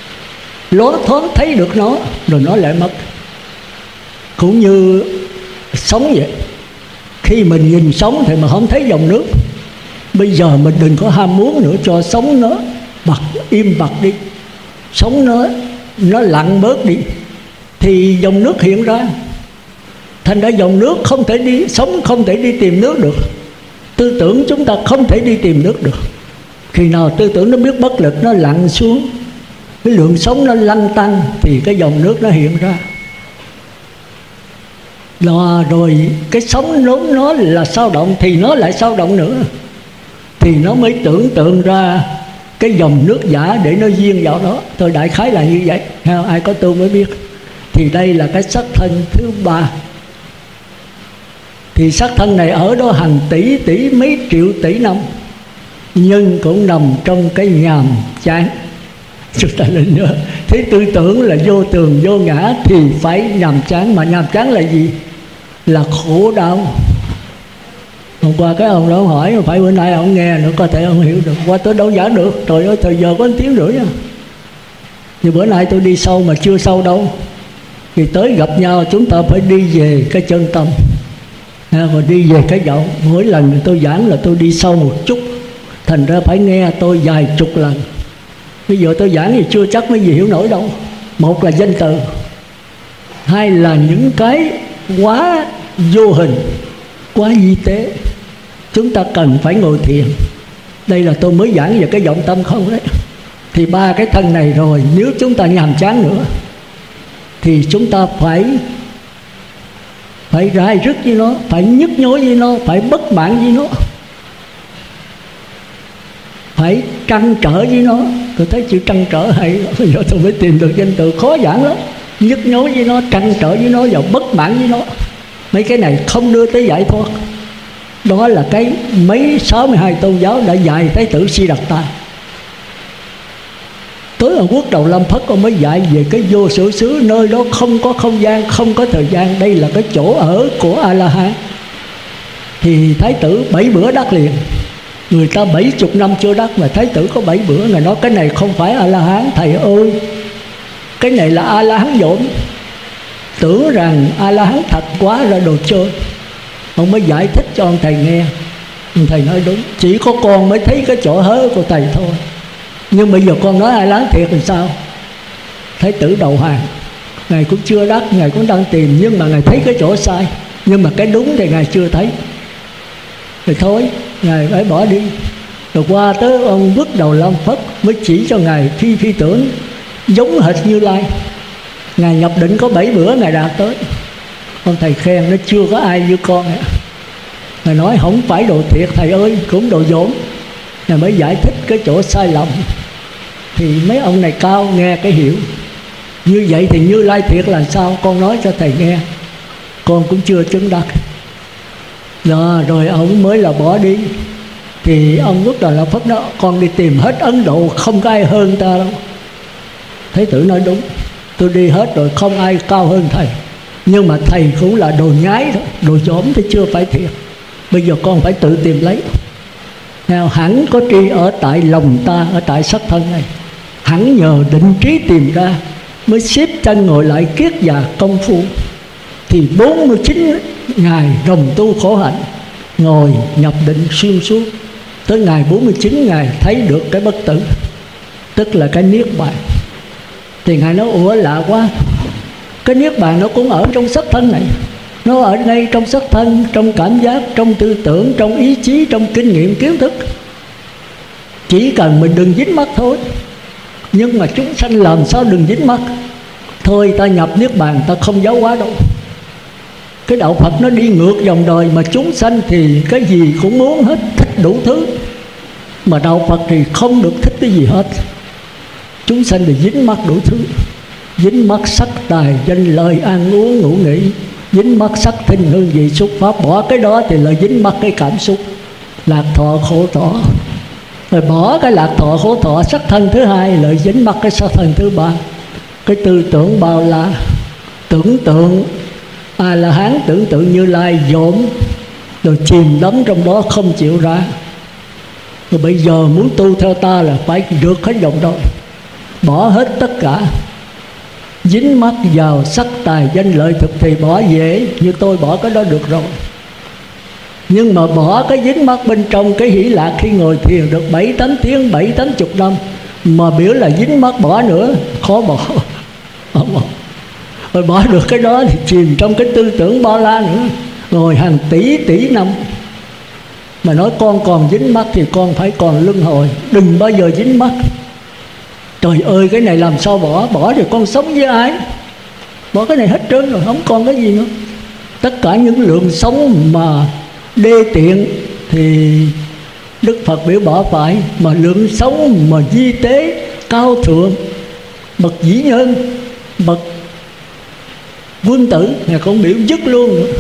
loáng thoáng thấy được nó rồi nó lại mất. Cũng như sống vậy, khi mình nhìn sống thì mà không thấy dòng nước. Bây giờ mình đừng có ham muốn nữa, cho sống nó im bặt đi, sống nó lặng bớt đi, thì dòng nước hiện ra. Thành ra dòng nước không thể đi, sống không thể đi tìm nước được. Tư tưởng chúng ta không thể đi tìm nước được. Khi nào tư tưởng nó biết bất lực, nó lặn xuống, cái lượng sống nó lăn tăn, thì cái dòng nước nó hiện ra. Rồi cái sống vốn nó là sao động thì nó lại sao động nữa, thì nó mới tưởng tượng ra cái dòng nước giả để nó duyên vào đó. Tôi đại khái là như vậy, ai có tu mới biết. Thì đây là cái sắc thân thứ ba. Thì sắc thân này ở đó hàng tỷ tỷ mấy triệu tỷ năm, nhưng cũng nằm trong cái nhàm chán. Chúng ta nên nhớ, thế tư tưởng là vô thường vô ngã thì phải nhàm chán. Mà nhàm chán là gì? Là khổ đau. Hôm qua cái ông đó hỏi, phải bữa nay ông nghe nữa có thể ông hiểu được. Qua tôi đâu giảng được, trời ơi thời giờ có 1 tiếng rưỡi à. Thì bữa nay tôi đi sâu mà chưa sâu đâu. Thì tới gặp nhau chúng ta phải đi về cái chân tâm, và đi về cái vọng. Mỗi lần tôi giảng là tôi đi sâu một chút, thành ra phải nghe tôi vài chục lần. Bây giờ tôi giảng thì chưa chắc mấy gì hiểu nổi đâu. Một là danh từ, hai là những cái quá vô hình, quá vi tế. Chúng ta cần phải ngồi thiền. Đây là tôi mới giảng về cái vọng tâm không đấy. Thì ba cái thân này rồi, nếu chúng ta nhàm chán nữa thì chúng ta phải rai rứt với nó, phải nhức nhối với nó, phải bất mãn với nó, phải trăn trở với nó. Tôi thấy chữ trăn trở hay, bây giờ tôi mới tìm được danh từ khó giảng lắm. Nhức nhối với nó, trăn trở với nó và bất mãn với nó. Mấy cái này không đưa tới giải thoát. Đó là cái mấy 62 tôn giáo đã dạy Thái tử Siddhartha. Tới ở quốc Đầu Lâm Phất ông mới dạy về cái vô sở xứ, nơi đó không có không gian, không có thời gian. Đây là cái chỗ ở của A-la-hán. Thì Thái tử 7 bữa đắc liền. Người ta 70 năm chưa đắc mà Thái tử có 7 bữa. Ngài nói cái này không phải A-la-hán thầy ơi, cái này là A-la-hán dỗm. Tưởng rằng A-la-hán thật quá ra đồ chơi. Ông mới giải thích cho ông thầy nghe. Ông thầy nói đúng, chỉ có con mới thấy cái chỗ hớ của thầy thôi. Nhưng bây giờ con nói A-la-hán thiệt thì sao? Thái tử đầu hàng. Ngài cũng chưa đắc, Ngài cũng đang tìm, nhưng mà Ngài thấy cái chỗ sai. Nhưng mà cái đúng thì Ngài chưa thấy. Rồi thôi, Ngài phải bỏ đi. Rồi qua tới ông bước Đầu Lâm Phất mới chỉ cho Ngài phi tưởng giống hệt Như Lai. Ngài nhập định có 7 bữa Ngài đạt tới. Ông thầy khen nó chưa có ai như con. Ngài nói không phải đồ thiệt thầy ơi, cũng đồ dỗm. Ngài mới giải thích cái chỗ sai lầm. Thì mấy ông này cao nghe cái hiểu. Như vậy thì Như Lai thiệt là sao? Con nói cho thầy nghe. Con cũng chưa chứng đắc. Rồi ông mới là bỏ đi. Thì ông Quốc Đầu Lâm Phất đó, con đi tìm hết Ấn Độ không có ai hơn ta đâu. Thái tử nói đúng, tôi đi hết rồi không ai cao hơn thầy. Nhưng mà thầy cũng là đồ nhái đó, đồ dỗm thì chưa phải thiệt. Bây giờ con phải tự tìm lấy. Nào hẳn có tri ở tại lòng ta, ở tại sắc thân này. Hẳn nhờ định trí tìm ra, mới xếp chân ngồi lại kiết già công phu. Thì 49 ngày rồng tu khổ hạnh, ngồi nhập định xuyên suốt. Tới ngày 49 ngày thấy được cái bất tử, tức là cái niết bàn. Thì Ngài nói ủa lạ quá, cái niết bàn nó cũng ở trong sắc thân này. Nó ở ngay trong sắc thân, trong cảm giác, trong tư tưởng, trong ý chí, trong kinh nghiệm kiến thức. Chỉ cần mình đừng dính mắc thôi. Nhưng mà chúng sanh làm sao đừng dính mắc? Thôi ta nhập niết bàn, ta không giáo hóa đâu. Cái đạo Phật nó đi ngược dòng đời. Mà chúng sanh thì cái gì cũng muốn hết, thích đủ thứ. Mà đạo Phật thì không được thích cái gì hết. Chúng sanh thì dính mắc đủ thứ. Dính mắc sắc tài danh lợi ăn uống ngủ nghỉ, dính mắc sắc thinh hương vị xúc pháp. Bỏ cái đó thì là dính mắc cái cảm xúc lạc thọ khổ thọ. Rồi bỏ cái lạc thọ khổ thọ sắc thân thứ hai, lại dính mắc cái sắc thân thứ ba. Cái tư tưởng bao la, tưởng tượng A-la-hán, tưởng tượng Như Lai dỗm, rồi chìm đắm trong đó không chịu ra. Rồi bây giờ muốn tu theo ta là phải rượt hết vòng đời, bỏ hết tất cả. dính mắc vào sắc tài danh lợi thực thì bỏ dễ, như tôi bỏ cái đó được rồi. Nhưng mà bỏ cái dính mắc bên trong cái hỷ lạc khi ngồi thiền được 7-8 tiếng, 7-80 năm, mà biểu là dính mắc bỏ nữa, khó bỏ. Không bỏ. Rồi bỏ được cái đó thì chìm trong cái tư tưởng bao la nữa, ngồi hàng tỷ năm. Mà nói con còn dính mắc thì con phải còn luân hồi, đừng bao giờ dính mắc. Trời ơi, cái này làm sao bỏ? Bỏ thì con sống với ai? Bỏ cái này hết trơn rồi, không còn cái gì nữa. Tất cả những lượng sống mà đê tiện thì Đức Phật biểu bỏ phải, mà lượng sống mà di tế cao thượng, bậc vĩ nhân, bậc quân tử, Ngài cũng biểu dứt luôn nữa.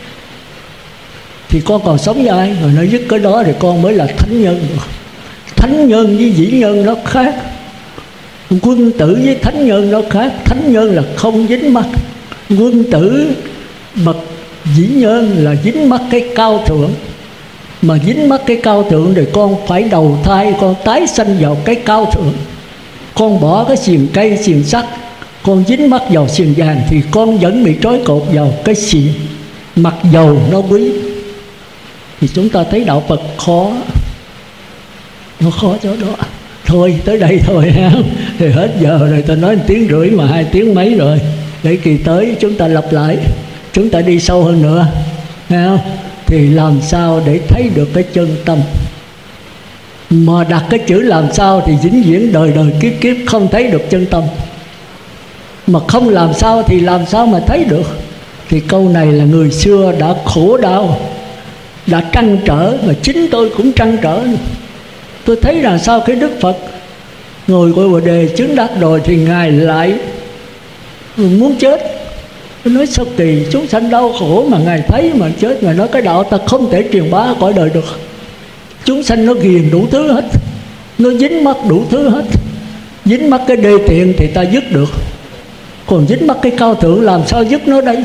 Thì con còn sống với ai? Rồi nó dứt cái đó thì con mới là thánh nhân được. Thánh nhân với vĩ nhân nó khác, quân tử với thánh nhân nó khác. Thánh nhân là không dính mắc, quân tử bậc vĩ nhân là dính mắc cái cao thượng. Mà dính mắc cái cao thượng thì con phải đầu thai, con tái sanh vào cái cao thượng. Con bỏ cái xiềng cây xiềng sắt, con dính mắc vào xiềng vàng thì con vẫn bị trói cột vào cái xiềng, mặc dầu nó quý. Thì chúng ta thấy đạo Phật khó, nó khó chỗ đó. Thôi tới đây thôi ha, thì hết giờ rồi. Tôi nói 1 tiếng rưỡi mà 2 tiếng mấy rồi. Để kỳ tới chúng ta lặp lại, chúng ta đi sâu hơn nữa, nghe không? Thì làm sao để thấy được cái chân tâm. Mà đặt cái chữ làm sao thì vĩnh viễn đời đời kiếp kiếp không thấy được chân tâm. Mà không làm sao thì làm sao mà thấy được. Thì câu này là người xưa đã khổ đau, đã trăn trở, mà chính tôi cũng trăn trở. Tôi thấy là sau khi Đức Phật ngồi cội Bồ Đề chứng đắc rồi thì Ngài lại muốn chết. Tôi nói sao kỳ, chúng sanh đau khổ mà Ngài thấy mà chết. Ngài nói cái đạo ta không thể truyền bá cõi đời được. Chúng sanh nó ghiền đủ thứ hết, nó dính mắc đủ thứ hết. Dính mắc cái đê tiện thì ta dứt được, còn dính mắc cái cao thượng làm sao dứt nó đây?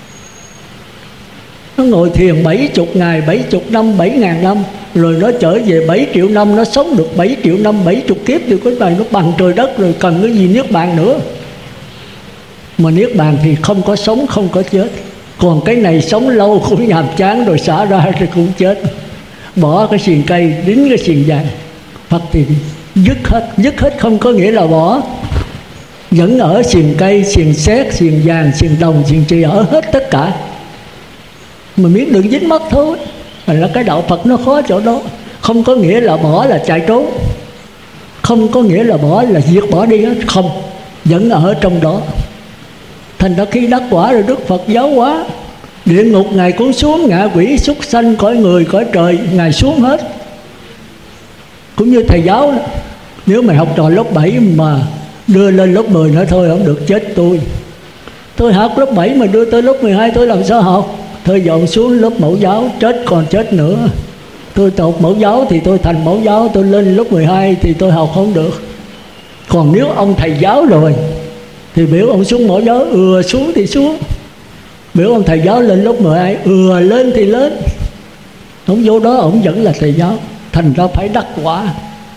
Nó ngồi thiền 70 ngày, 70 năm, 7.000 năm, rồi nó trở về 7 triệu năm, nó sống được 7 triệu năm, 70 kiếp thì cái này nó bằng trời đất rồi, cần cái gì niết bàn nữa. Mà niết bàn thì không có sống, không có chết. Còn cái này sống lâu cũng nhàm chán rồi xả ra thì cũng chết. Bỏ cái xiềng cây, đính cái xiềng vàng. Phật thì dứt hết không có nghĩa là bỏ. Vẫn ở xiềng cây, xiềng sét, xiềng vàng, xiềng đồng, xiềng trì, ở hết tất cả. Mà miễn đừng dính mất thôi. Là cái đạo Phật nó khó chỗ đó. Không có nghĩa là bỏ là chạy trốn, không có nghĩa là bỏ là diệt bỏ đi hết. Không, vẫn ở trong đó. Thành ra khi đắc quả rồi Đức Phật giáo hóa, địa ngục Ngài cũng xuống, ngạ quỷ súc sanh, cõi người cõi trời Ngài xuống hết. Cũng như thầy giáo đó, nếu mày học trò lớp 7 mà đưa lên lớp 10 nữa thôi không được, chết tôi. Tôi học lớp 7 mà đưa tới lớp 12 tôi làm sao học? Thôi dọn xuống lớp mẫu giáo, chết còn chết nữa. Tôi học mẫu giáo thì tôi thành mẫu giáo, tôi lên lớp 12 thì tôi học không được. Còn nếu ông thầy giáo rồi thì biểu ông xuống mẫu giáo, xuống thì xuống. Biểu ông thầy giáo lên lớp 12, lên thì lên. Ông vô đó ông vẫn là thầy giáo. Thành ra phải đắc quả.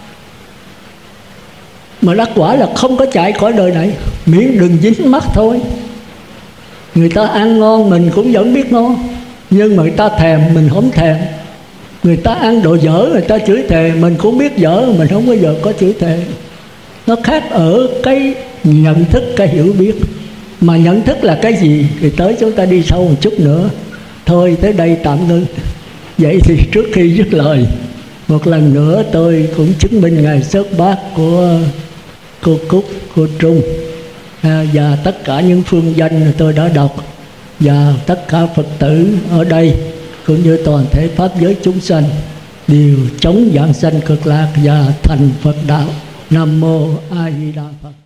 Mà đắc quả là không có chạy khỏi đời này, miễn đừng dính mắc thôi. Người ta ăn ngon mình cũng vẫn biết ngon, nhưng mà người ta thèm mình không thèm. Người ta ăn đồ dở người ta chửi thề, mình cũng biết dở, mình không bao giờ có chửi thề. Nó khác ở cái nhận thức, cái hiểu biết. Mà nhận thức là cái gì thì tới chúng ta đi sâu một chút nữa. Thôi tới đây tạm ngưng. Vậy thì trước khi dứt lời, một lần nữa tôi cũng chứng minh ngày xuất bát của cô Cúc, cô Trung, và tất cả những phương danh tôi đã đọc, và tất cả Phật tử ở đây cũng như toàn thể pháp giới chúng sanh đều chống vãng sanh cực lạc và thành Phật đạo. Nam mô A Di Đà Phật.